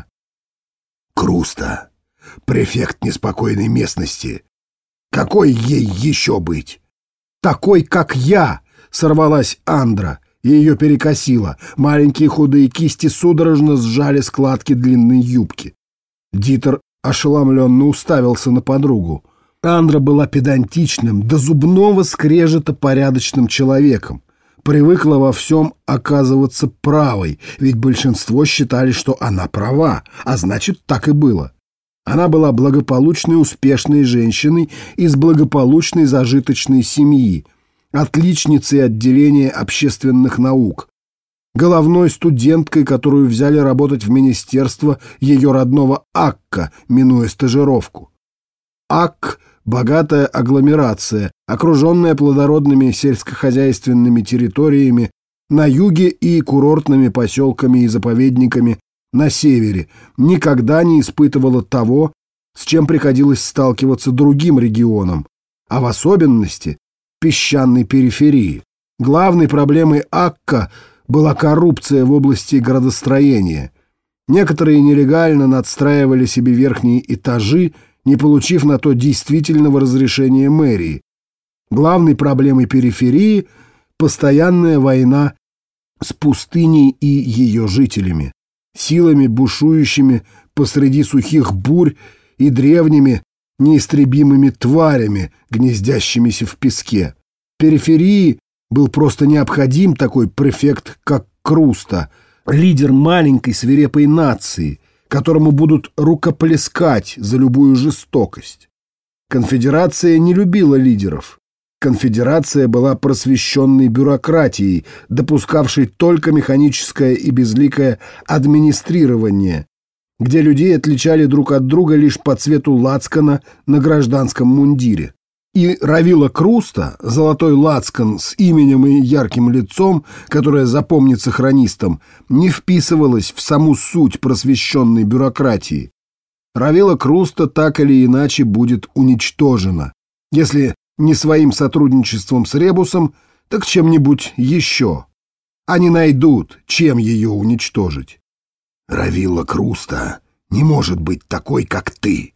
«Круста — префект неспокойной местности. Какой ей еще быть?» «Такой, как я!» — сорвалась Андра. Ее перекосило. Маленькие худые кисти судорожно сжали складки длинной юбки. Дитер ошеломленно уставился на подругу. Андра была педантичным, до зубного скрежета порядочным человеком. Привыкла во всем оказываться правой, ведь большинство считали, что она права, а значит, так и было. Она была благополучной, успешной женщиной из благополучной зажиточной семьи, отличницей отделения общественных наук, головной студенткой, которую взяли работать в министерство ее родного Акка, минуя стажировку. Акк — богатая агломерация, окруженная плодородными сельскохозяйственными территориями на юге и курортными поселками и заповедниками на севере, никогда не испытывала того, с чем приходилось сталкиваться другим регионам, а в особенности песчаной периферии. Главной проблемой Акка была коррупция в области градостроения. Некоторые нелегально надстраивали себе верхние этажи, не получив на то действительного разрешения мэрии. Главной проблемой периферии — постоянная война с пустыней и ее жителями, силами, бушующими посреди сухих бурь и древними, неистребимыми тварями, гнездящимися в песке. В периферии был просто необходим такой префект, как Круста, лидер маленькой свирепой нации, которому будут рукоплескать за любую жестокость. Конфедерация не любила лидеров. Конфедерация была просвещенной бюрократией, допускавшей только механическое и безликое администрирование, где людей отличали друг от друга лишь по цвету лацкана на гражданском мундире. И Равила Круста, золотой лацкан с именем и ярким лицом, которое запомнится хронистам, не вписывалось в саму суть просвещенной бюрократии. Равила Круста так или иначе будет уничтожена, если не своим сотрудничеством с Ребусом, так чем-нибудь еще. Они найдут, чем ее уничтожить. Равила Круста не может быть такой, как ты,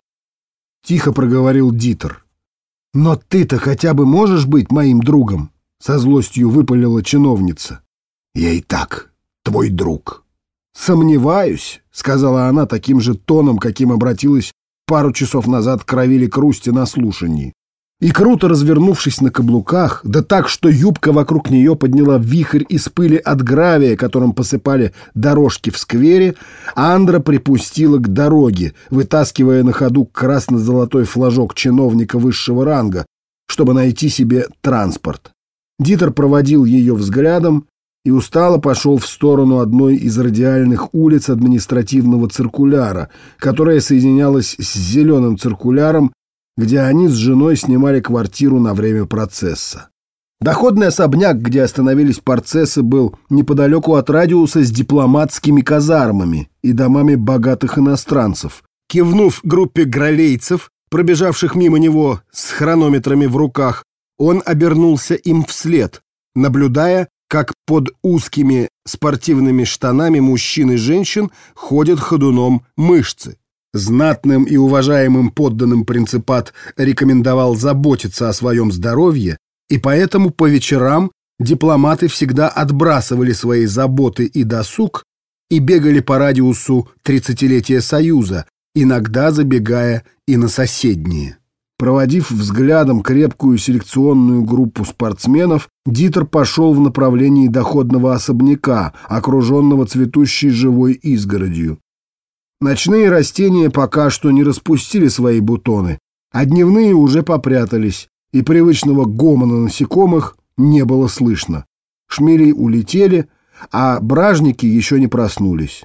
— тихо проговорил Дитер. «Но ты-то хотя бы можешь быть моим другом?» — со злостью выпалила чиновница. «Я и так твой друг». «Сомневаюсь», — сказала она таким же тоном, каким обратилась пару часов назад к Равиле Крусте на слушании. И круто развернувшись на каблуках, да так, что юбка вокруг нее подняла вихрь из пыли от гравия, которым посыпали дорожки в сквере, Андра припустила к дороге, вытаскивая на ходу красно-золотой флажок чиновника высшего ранга, чтобы найти себе транспорт. Дитер проводил ее взглядом и устало пошел в сторону одной из радиальных улиц административного циркуляра, которая соединялась с зеленым циркуляром, где они с женой снимали квартиру на время процесса. Доходный особняк, где остановились процессы, был неподалеку от радиуса с дипломатскими казармами и домами богатых иностранцев. Кивнув группе гралейцев, пробежавших мимо него с хронометрами в руках, он обернулся им вслед, наблюдая, как под узкими спортивными штанами мужчин и женщин ходят ходуном мышцы. Знатным и уважаемым подданным принципат рекомендовал заботиться о своем здоровье, и поэтому по вечерам дипломаты всегда отбрасывали свои заботы и досуг и бегали по радиусу 30-летия Союза, иногда забегая и на соседние. Проводив взглядом крепкую селекционную группу спортсменов, Дитер пошел в направлении доходного особняка, окруженного цветущей живой изгородью. Ночные растения пока что не распустили свои бутоны, а дневные уже попрятались, и привычного гомона насекомых не было слышно. Шмели улетели, а бражники еще не проснулись.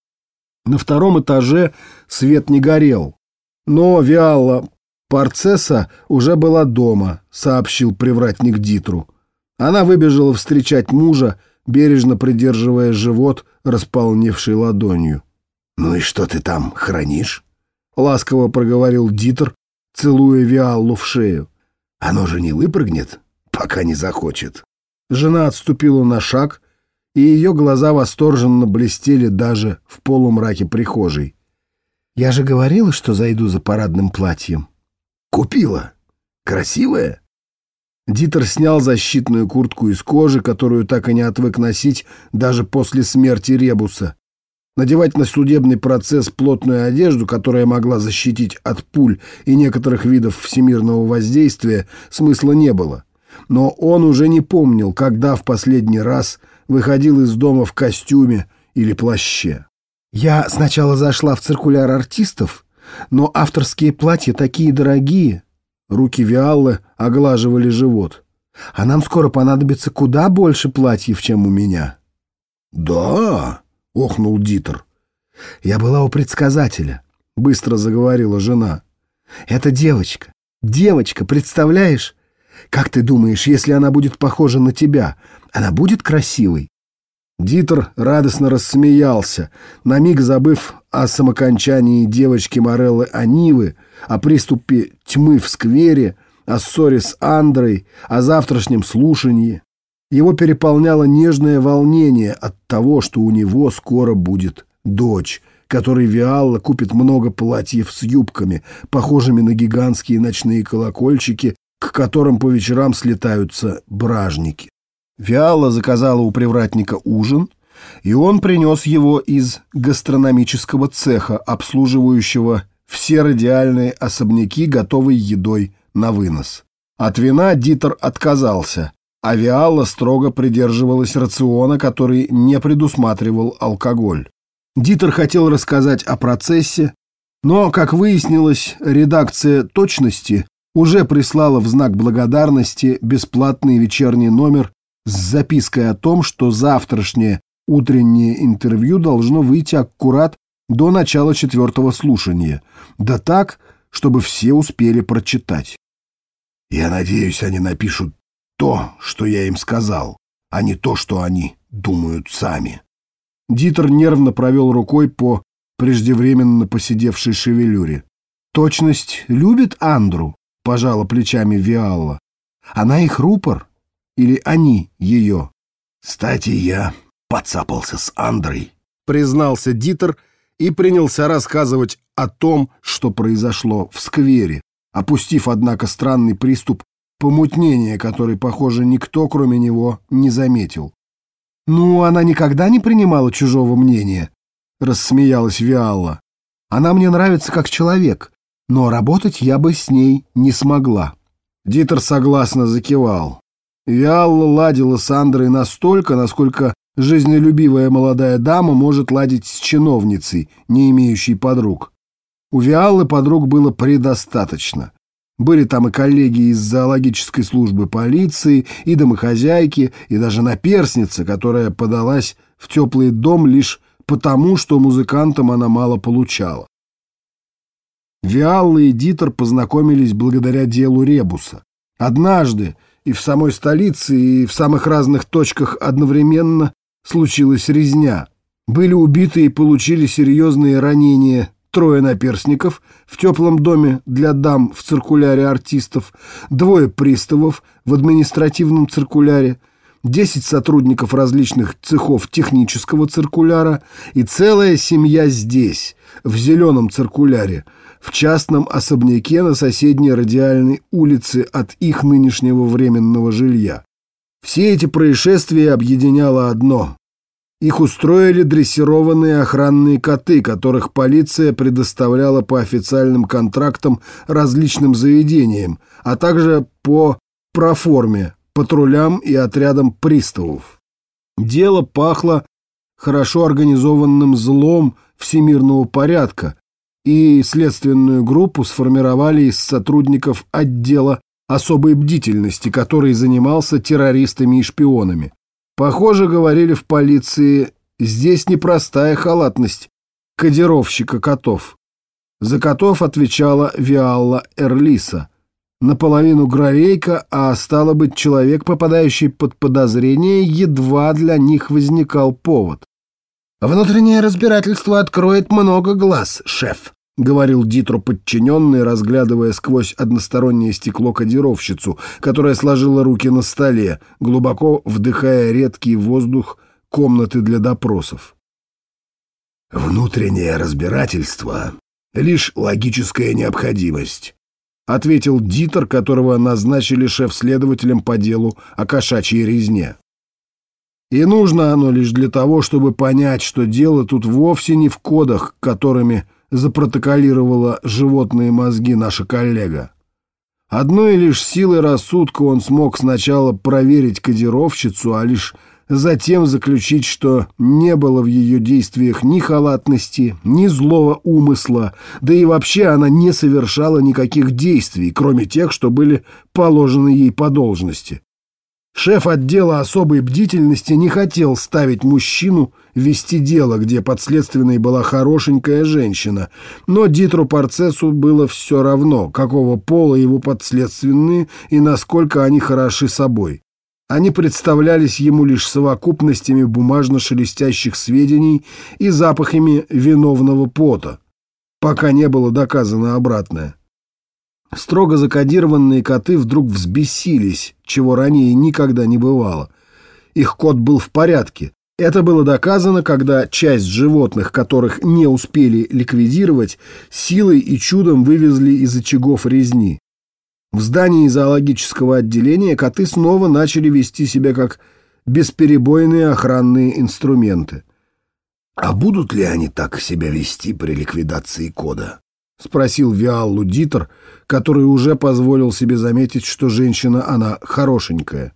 На втором этаже свет не горел, но Виалла Парцесса уже была дома, сообщил привратник Дитру. Она выбежала встречать мужа, бережно придерживая живот, располневшей ладонью. «Ну и что ты там хранишь?» — ласково проговорил Дитер, целуя Виаллу в шею. «Оно же не выпрыгнет, пока не захочет». Жена отступила на шаг, и ее глаза восторженно блестели даже в полумраке прихожей. «Я же говорила, что зайду за парадным платьем». «Купила? Красивая?» Дитер снял защитную куртку из кожи, которую так и не отвык носить даже после смерти Ребуса. Надевать на судебный процесс плотную одежду, которая могла защитить от пуль и некоторых видов всемирного воздействия, смысла не было. Но он уже не помнил, когда в последний раз выходил из дома в костюме или плаще. «Я сначала зашла в циркуляр артистов, но авторские платья такие дорогие». Руки Виаллы оглаживали живот. «А нам скоро понадобится куда больше платьев, чем у меня». «Да?» — охнул Дитер. «Я была у предсказателя», — быстро заговорила жена. «Это девочка. Девочка, представляешь? Как ты думаешь, если она будет похожа на тебя, она будет красивой?» Дитер радостно рассмеялся, на миг забыв о самокончании девочки Мореллы Анивы, о приступе тьмы в сквере, о ссоре с Андрой, о завтрашнем слушании. Его переполняло нежное волнение от того, что у него скоро будет дочь, которой Виалла купит много платьев с юбками, похожими на гигантские ночные колокольчики, к которым по вечерам слетаются бражники. Виалла заказала у привратника ужин, и он принес его из гастрономического цеха, обслуживающего все радиальные особняки готовой едой на вынос. От вина Дитер отказался, а Виалла строго придерживалась рациона, который не предусматривал алкоголь. Дитер хотел рассказать о процессе, но, как выяснилось, редакция «Точности» уже прислала в знак благодарности бесплатный вечерний номер с запиской о том, что завтрашнее утреннее интервью должно выйти аккурат до начала 4-го слушания, да так, чтобы все успели прочитать. «Я надеюсь, они напишут то, что я им сказал, а не то, что они думают сами». Дитер нервно провел рукой по преждевременно поседевшей шевелюре. «Точность любит Андру?» — пожала плечами Виалла. «Она их рупор? Или они ее?» «Кстати, я подцапался с Андрой», — признался Дитер и принялся рассказывать о том, что произошло в сквере, опустив, однако, странный приступ помутнения, который, похоже, никто, кроме него, не заметил. «Ну, она никогда не принимала чужого мнения», — рассмеялась Виалла. «Она мне нравится как человек, но работать я бы с ней не смогла». Дитер согласно закивал. Виалла ладила с Андрой настолько, насколько жизнелюбивая молодая дама может ладить с чиновницей, не имеющей подруг. У Виаллы подруг было предостаточно. Были там и коллеги из зоологической службы полиции, и домохозяйки, и даже наперсница, которая подалась в теплый дом лишь потому, что музыкантам она мало получала. Виалла и Дитер познакомились благодаря делу Ребуса. Однажды и в самой столице, и в самых разных точках одновременно случилась резня. Были убиты и получили серьезные ранения 3 наперстников в теплом доме для дам в циркуляре артистов, 2 приставов в административном циркуляре, 10 сотрудников различных цехов технического циркуляра и целая семья здесь, в зеленом циркуляре, в частном особняке на соседней радиальной улице от их нынешнего временного жилья. Все эти происшествия объединяло одно. Их устроили дрессированные охранные коты, которых полиция предоставляла по официальным контрактам различным заведениям, а также по проформе, патрулям и отрядам приставов. Дело пахло хорошо организованным злом всемирного порядка, и следственную группу сформировали из сотрудников отдела особой бдительности, который занимался террористами и шпионами. Похоже, говорили в полиции, здесь непростая халатность кодировщика котов. За котов отвечала Виалла Эрлиса, наполовину грарейка, а стало быть, человек, попадающий под подозрение, едва для них возникал повод. «Внутреннее разбирательство откроет много глаз, шеф», — говорил Дитру подчиненный, разглядывая сквозь одностороннее стекло кодировщицу, которая сложила руки на столе, глубоко вдыхая редкий воздух комнаты для допросов. «Внутреннее разбирательство — лишь логическая необходимость», — ответил Дитер, которого назначили шеф-следователем по делу о кошачьей резне. «И нужно оно лишь для того, чтобы понять, что дело тут вовсе не в кодах, которыми запротоколировала животные мозги наша коллега. Одной лишь силой рассудка он смог сначала проверить кодировщицу, а лишь затем заключить, что не было в ее действиях ни халатности, ни злого умысла, да и вообще она не совершала никаких действий, кроме тех, что были положены ей по должности. Шеф отдела особой бдительности не хотел ставить мужчину вести дело, где подследственной была хорошенькая женщина, но Дитру Парцесу было все равно, какого пола его подследственные и насколько они хороши собой. Они представлялись ему лишь совокупностями бумажно-шелестящих сведений и запахами виновного пота, пока не было доказано обратное. Строго закодированные коты вдруг взбесились, чего ранее никогда не бывало. Их кот был в порядке. Это было доказано, когда часть животных, которых не успели ликвидировать, силой и чудом вывезли из очагов резни. В здании зоологического отделения коты снова начали вести себя как бесперебойные охранные инструменты. «А будут ли они так себя вести при ликвидации кода?» спросил Виаллу Дитер, который уже позволил себе заметить, что женщина она хорошенькая.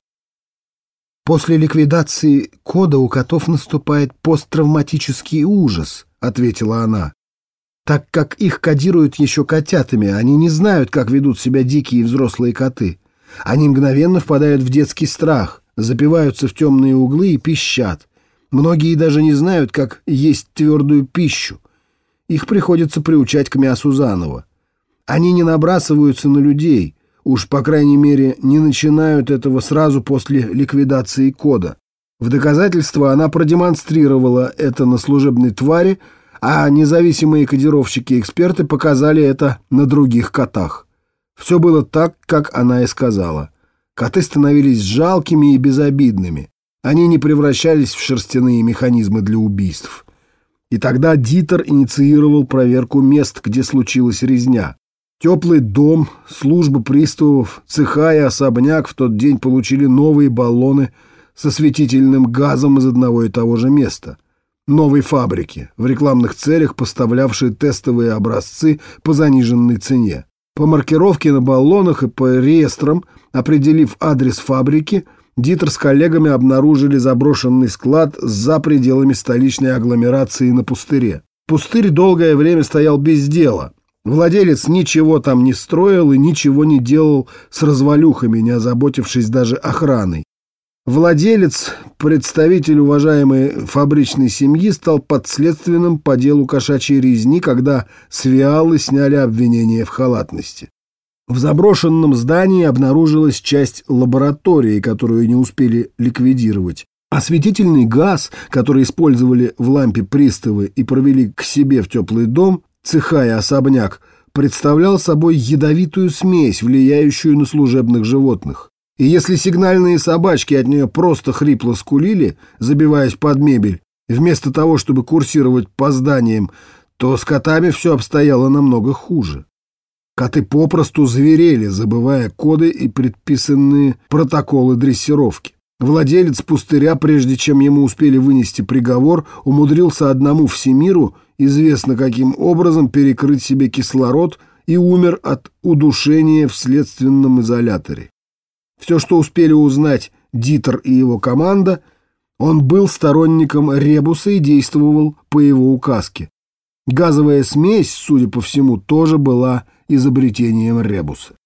«После ликвидации кода у котов наступает посттравматический ужас», — ответила она. «Так как их кодируют еще котятами, они не знают, как ведут себя дикие взрослые коты. Они мгновенно впадают в детский страх, забиваются в темные углы и пищат. Многие даже не знают, как есть твердую пищу. Их приходится приучать к мясу заново. Они не набрасываются на людей, уж, по крайней мере, не начинают этого сразу после ликвидации кода. В доказательство она продемонстрировала это на служебной твари, а независимые кодировщики-эксперты показали это на других котах. Все было так, как она и сказала. Коты становились жалкими и безобидными. Они не превращались в шерстяные механизмы для убийств. И тогда Дитер инициировал проверку мест, где случилась резня. Теплый дом, служба приставов, цеха и особняк в тот день получили новые баллоны со светительным газом из одного и того же места. Новой фабрики, в рекламных целях поставлявшие тестовые образцы по заниженной цене. По маркировке на баллонах и по реестрам, определив адрес фабрики, Дитер с коллегами обнаружили заброшенный склад за пределами столичной агломерации на пустыре. Пустырь долгое время стоял без дела. Владелец ничего там не строил и ничего не делал с развалюхами, не озаботившись даже охраной. Владелец, представитель уважаемой фабричной семьи, стал подследственным по делу кошачьей резни, когда с Виаллы сняли обвинение в халатности. В заброшенном здании обнаружилась часть лаборатории, которую не успели ликвидировать. Осветительный газ, который использовали в лампе приставы и провели к себе в теплый дом, цеха и особняк, представлял собой ядовитую смесь, влияющую на служебных животных. И если сигнальные собачки от нее просто хрипло скулили, забиваясь под мебель, вместо того, чтобы курсировать по зданиям, то с котами все обстояло намного хуже. Коты попросту зверели, забывая коды и предписанные протоколы дрессировки. Владелец пустыря, прежде чем ему успели вынести приговор, умудрился одному всемиру, известно каким образом, перекрыть себе кислород и умер от удушения в следственном изоляторе. Все, что успели узнать Дитер и его команда, он был сторонником Ребуса и действовал по его указке. Газовая смесь, судя по всему, тоже была изобретением Ребуса.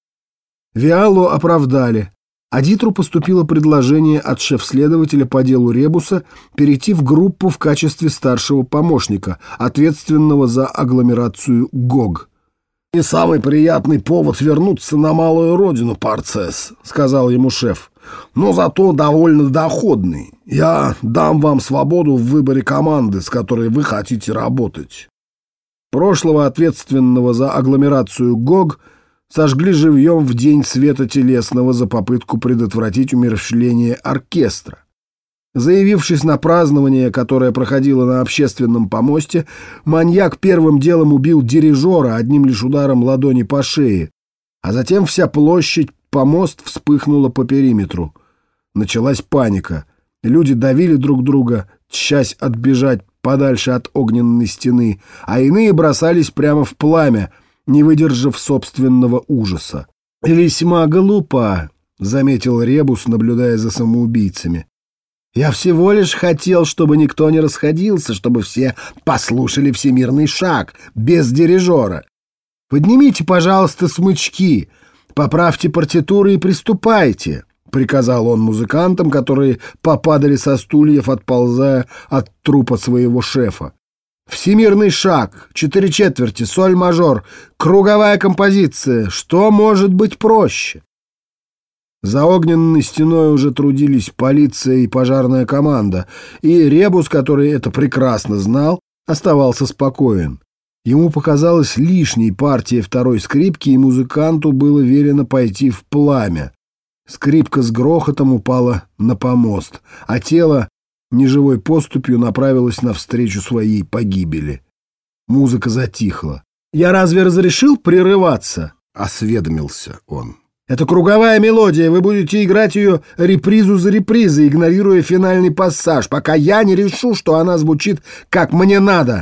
Виаллу оправдали, а Дитру поступило предложение от шеф-следователя по делу Ребуса перейти в группу в качестве старшего помощника, ответственного за агломерацию ГОГ. «Не самый приятный повод вернуться на малую родину, Парцесс», — сказал ему шеф. «Но зато довольно доходный. Я дам вам свободу в выборе команды, с которой вы хотите работать». Прошлого ответственного за агломерацию ГОГ сожгли живьем в день света телесного за попытку предотвратить умерщвление оркестра. Заявившись на празднование, которое проходило на общественном помосте, маньяк первым делом убил дирижера одним лишь ударом ладони по шее, а затем вся площадь, помост вспыхнула по периметру. Началась паника. Люди давили друг друга, тщась отбежать подальше от огненной стены, а иные бросались прямо в пламя, не выдержав собственного ужаса. «Весьма глупо», — заметил Ребус, наблюдая за самоубийцами. «Я всего лишь хотел, чтобы никто не расходился, чтобы все послушали всемирный шаг, без дирижера. Поднимите, пожалуйста, смычки, поправьте партитуры и приступайте», — приказал он музыкантам, которые попадали со стульев, отползая от трупа своего шефа. «Всемирный шаг, 4/4, соль-мажор, круговая композиция. Что может быть проще?» За огненной стеной уже трудились полиция и пожарная команда, и Ребус, который это прекрасно знал, оставался спокоен. Ему показалась лишней партия второй скрипки, и музыканту было велено пойти в пламя. Скрипка с грохотом упала на помост, а тело неживой поступью направилось навстречу своей погибели. Музыка затихла. «Я разве разрешил прерываться?» — осведомился он. «Это круговая мелодия, вы будете играть ее репризу за репризой, игнорируя финальный пассаж, пока я не решу, что она звучит как мне надо».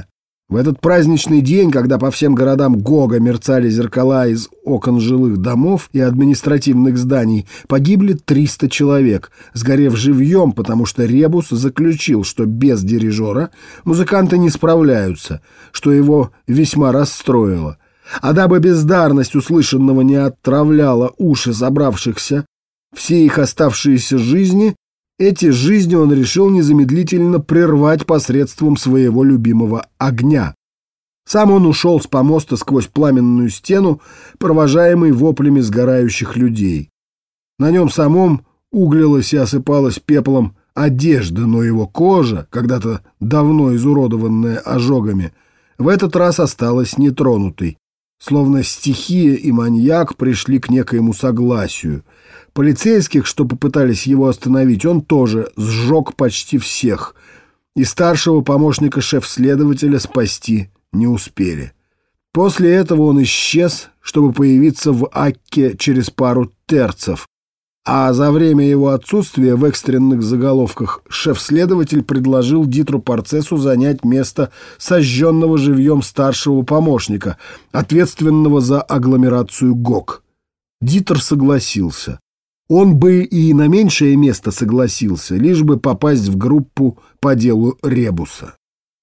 В этот праздничный день, когда по всем городам Гога мерцали зеркала из окон жилых домов и административных зданий, погибли 300 человек, сгорев живьем, потому что Ребус заключил, что без дирижера музыканты не справляются, что его весьма расстроило. А дабы бездарность услышанного не отравляла уши собравшихся, все их оставшиеся жизни, эти жизни он решил незамедлительно прервать посредством своего любимого огня. Сам он ушел с помоста сквозь пламенную стену, провожаемый воплями сгорающих людей. На нем самом углилась и осыпалась пеплом одежда, но его кожа, когда-то давно изуродованная ожогами, в этот раз осталась нетронутой. Словно стихия и маньяк пришли к некоему согласию. Полицейских, что попытались его остановить, он тоже сжег почти всех, и старшего помощника шеф-следователя спасти не успели. После этого он исчез, чтобы появиться в Акке через пару терцев, а за время его отсутствия в экстренных заголовках шеф-следователь предложил Дитеру Парцессу занять место сожженного живьем старшего помощника, ответственного за агломерацию ГОК. Дитер согласился. Он бы и на меньшее место согласился, лишь бы попасть в группу по делу Ребуса.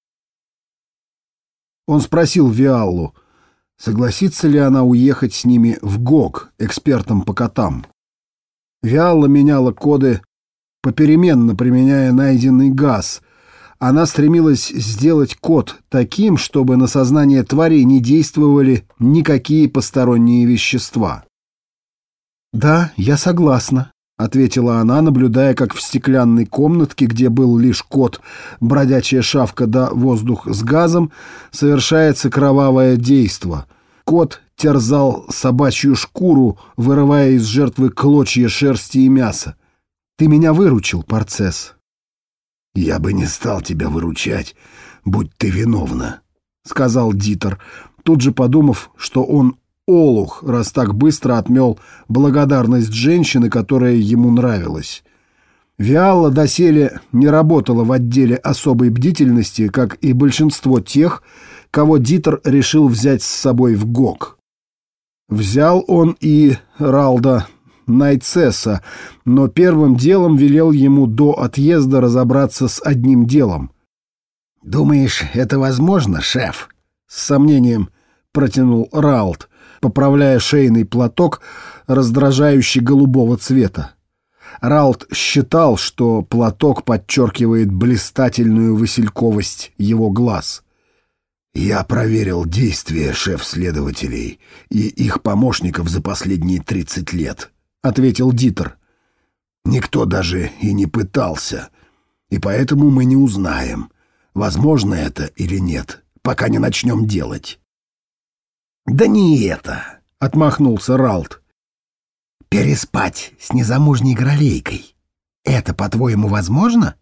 Он спросил Виаллу, согласится ли она уехать с ними в ГОК, экспертом по котам. Виалла меняла коды попеременно, применяя найденный газ. Она стремилась сделать код таким, чтобы на сознание тварей не действовали никакие посторонние вещества. «Да, я согласна», — ответила она, наблюдая, как в стеклянной комнатке, где был лишь кот, бродячая шавка да воздух с газом, совершается кровавое действо. Кот терзал собачью шкуру, вырывая из жертвы клочья шерсти и мяса. «Ты меня выручил, Парцесс». «Я бы не стал тебя выручать, будь ты виновна», — сказал Дитер, тут же подумав, что он олух, раз так быстро отмел благодарность женщины, которая ему нравилась. Виалла доселе не работала в отделе особой бдительности, как и большинство тех, кого Дитер решил взять с собой в ГОК. Взял он и Ралда Найцесса, но первым делом велел ему до отъезда разобраться с одним делом. «Думаешь, это возможно, шеф?» — с сомнением протянул Ралд, поправляя шейный платок, раздражающий голубого цвета. Ралд считал, что платок подчеркивает блистательную васильковость его глаз. «Я проверил действия шеф-следователей и их помощников за последние 30 лет», — ответил Дитер. «Никто даже и не пытался, и поэтому мы не узнаем, возможно это или нет, пока не начнем делать». «Да не это», — отмахнулся Ралд. «Переспать с незамужней гралейкой. Это, по-твоему, возможно?»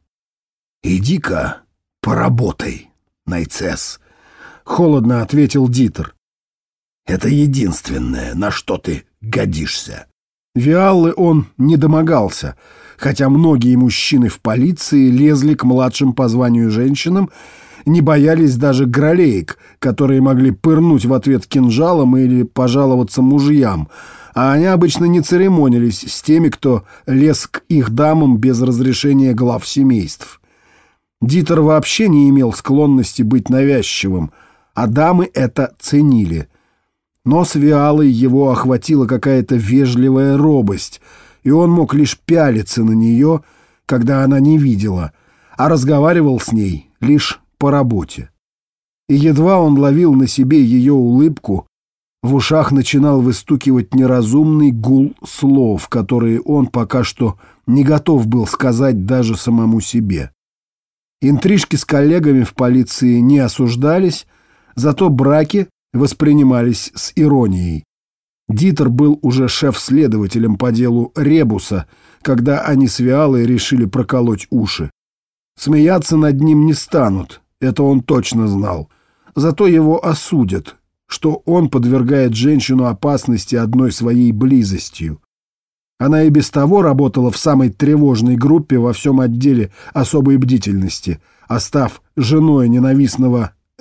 «Иди-ка поработай, Найцесс», — холодно ответил Дитер. «Это единственное, на что ты годишься». Виаллы он не домогался, хотя многие мужчины в полиции лезли к младшим по званию женщинам, не боялись даже гралеек, которые могли пырнуть в ответ кинжалом или пожаловаться мужьям, а они обычно не церемонились с теми, кто лез к их дамам без разрешения глав семейств. Дитер вообще не имел склонности быть навязчивым, а дамы это ценили. Но с Виалой его охватила какая-то вежливая робость, и он мог лишь пялиться на нее, когда она не видела, а разговаривал с ней лишь по работе. И едва он ловил на себе ее улыбку, в ушах начинал выстукивать неразумный гул слов, которые он пока что не готов был сказать даже самому себе. Интрижки с коллегами в полиции не осуждались, зато браки воспринимались с иронией. Дитер был уже шеф-следователем по делу Ребуса, когда они с Виалой решили проколоть уши. Смеяться над ним не станут, это он точно знал. Зато его осудят, что он подвергает женщину опасности одной своей близостью. Она и без того работала в самой тревожной группе во всем отделе особой бдительности, а став женой ненавистного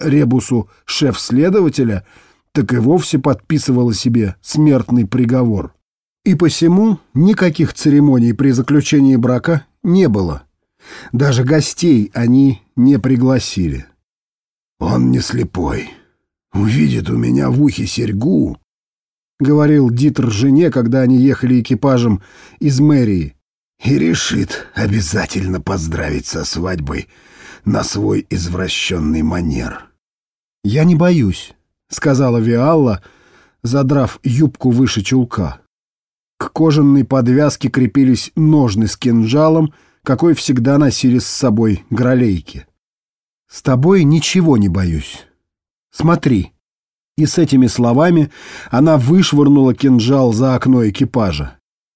Ребусу шеф-следователя, так и вовсе подписывала себе смертный приговор. И посему никаких церемоний при заключении брака не было. Даже гостей они не пригласили. «Он не слепой. Увидит у меня в ухе серьгу», — говорил Дитер жене, когда они ехали экипажем из мэрии, «и решит обязательно поздравить со свадьбой на свой извращенный манер». «Я не боюсь», — сказала Виалла, задрав юбку выше чулка. К кожаной подвязке крепились ножны с кинжалом, какой всегда носили с собой гралейки. «С тобой ничего не боюсь. Смотри». И с этими словами она вышвырнула кинжал за окно экипажа.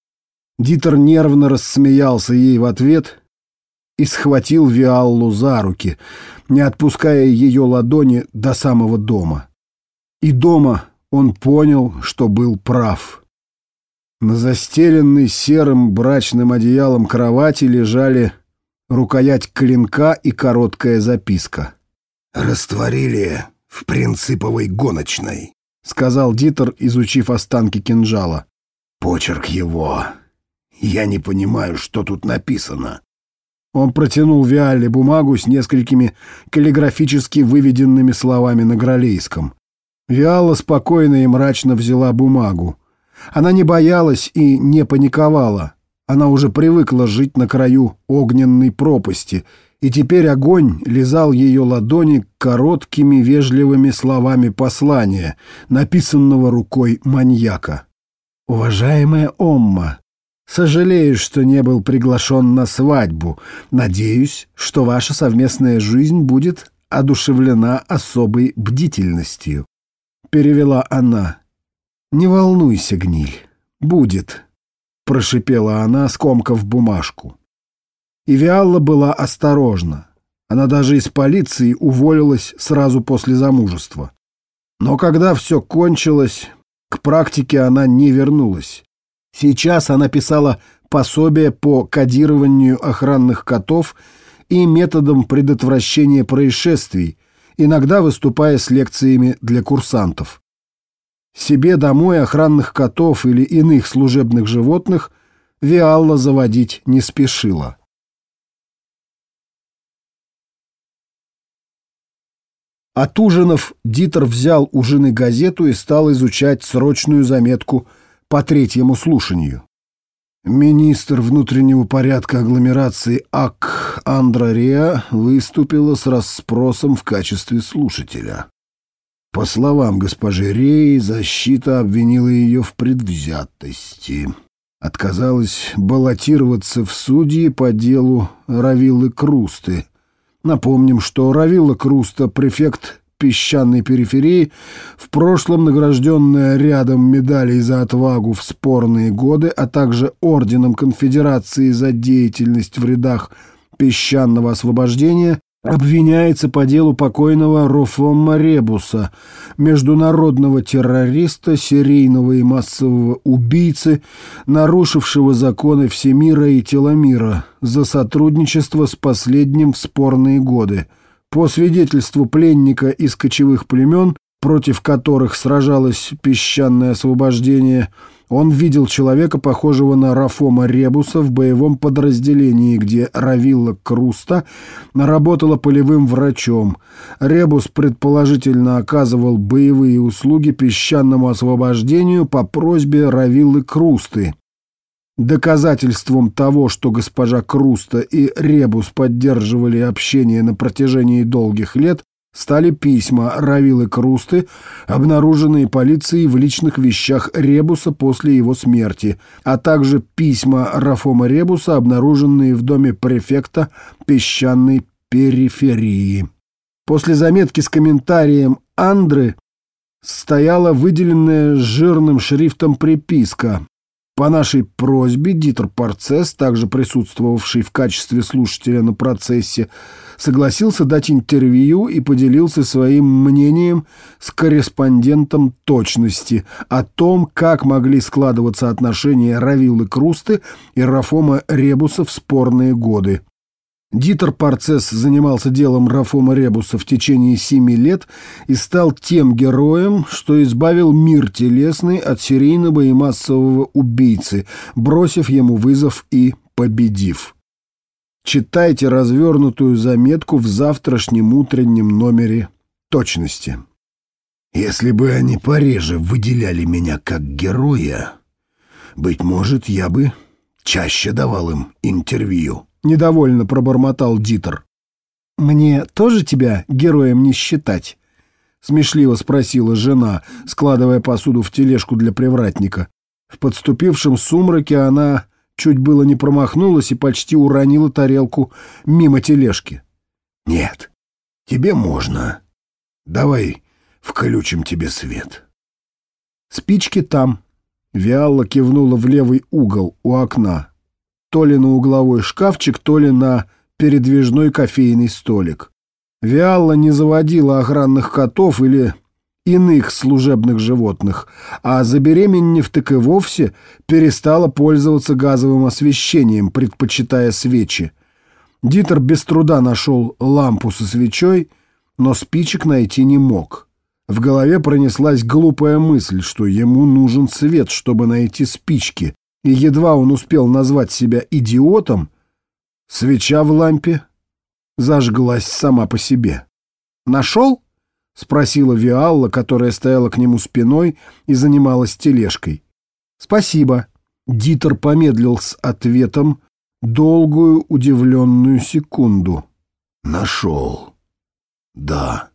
Дитер нервно рассмеялся ей в ответ и схватил Виаллу за руки, не отпуская ее ладони до самого дома. И дома он понял, что был прав. На застеленной серым брачным одеялом кровати лежали рукоять клинка и короткая записка. «Растворили в принциповой гоночной», — сказал Дитер, изучив останки кинжала. «Почерк его. Я не понимаю, что тут написано». Он протянул Виалле бумагу с несколькими каллиграфически выведенными словами на гралейском. Виалла спокойно и мрачно взяла бумагу. Она не боялась и не паниковала. Она уже привыкла жить на краю огненной пропасти, и теперь огонь лизал ее ладони короткими вежливыми словами послания, написанного рукой маньяка. «Уважаемая Омма, сожалею, что не был приглашен на свадьбу. Надеюсь, что ваша совместная жизнь будет одушевлена особой бдительностью», — перевела она. «Не волнуйся, гниль, будет», — прошипела она, скомкав бумажку. И Виалла была осторожна. Она даже из полиции уволилась сразу после замужества. Но когда все кончилось, к практике она не вернулась. Сейчас она писала пособие по кодированию охранных котов и методам предотвращения происшествий, иногда выступая с лекциями для курсантов. Себе домой охранных котов или иных служебных животных Виалла заводить не спешила. От ужинов Дитер взял у жены газету и стал изучать срочную заметку по третьему слушанию. Министр внутреннего порядка агломерации Ак Андра Реа выступила с расспросом в качестве слушателя. По словам госпожи Реи, защита обвинила ее в предвзятости. Отказалась баллотироваться в судьи по делу Равиллы Крусты. Напомним, что Равилла Круста, префект песчаной периферии, в прошлом награжденная рядом медалей за отвагу в спорные годы, а также орденом Конфедерации за деятельность в рядах песчаного освобождения, обвиняется по делу покойного Рофома Ребуса, международного террориста, серийного и массового убийцы, нарушившего законы Всемира и Теломира, за сотрудничество с последним в спорные годы. По свидетельству пленника из кочевых племен, против которых сражалось песчаное освобождение, он видел человека, похожего на Рофома Ребуса, в боевом подразделении, где Равилла Круста работала полевым врачом. Ребус предположительно оказывал боевые услуги песчаному освобождению по просьбе Равиллы Крусты. Доказательством того, что госпожа Круста и Ребус поддерживали общение на протяжении долгих лет, стали письма Равиллы Крусты, обнаруженные полицией в личных вещах Ребуса после его смерти, а также письма Рофома Ребуса, обнаруженные в доме префекта песчаной периферии. После заметки с комментарием Андры стояла выделенная жирным шрифтом приписка: «По нашей просьбе Дитер Парцес, также присутствовавший в качестве слушателя на процессе, согласился дать интервью и поделился своим мнением с корреспондентом точности о том, как могли складываться отношения Равиллы Крусты и Рофома Ребуса в спорные годы». Дитер Парцесс занимался делом Рафома Ребуса в течение 7 лет и стал тем героем, что избавил мир телесный от серийного и массового убийцы, бросив ему вызов и победив. Читайте развернутую заметку в завтрашнем утреннем номере «Точности». Если бы они пореже выделяли меня как героя, быть может, я бы чаще давал им интервью. Недовольно пробормотал Дитер. «Мне тоже тебя героем не считать?» — смешливо спросила жена, складывая посуду в тележку для привратника. В подступившем сумраке она чуть было не промахнулась и почти уронила тарелку мимо тележки. «Нет, тебе можно. Давай включим тебе свет». «Спички там». Виалла кивнула в левый угол у окна. То ли на угловой шкафчик, то ли на передвижной кофейный столик. Виалла не заводила охранных котов или иных служебных животных, а забеременев так и вовсе перестала пользоваться газовым освещением, предпочитая свечи. Дитер без труда нашел лампу со свечой, но спичек найти не мог. В голове пронеслась глупая мысль, что ему нужен свет, чтобы найти спички, и едва он успел назвать себя идиотом, свеча в лампе зажглась сама по себе. «Нашел?» — спросила Виалла, которая стояла к нему спиной и занималась тележкой. «Спасибо». Дитер помедлил с ответом долгую удивленную секунду. «Нашел. Да».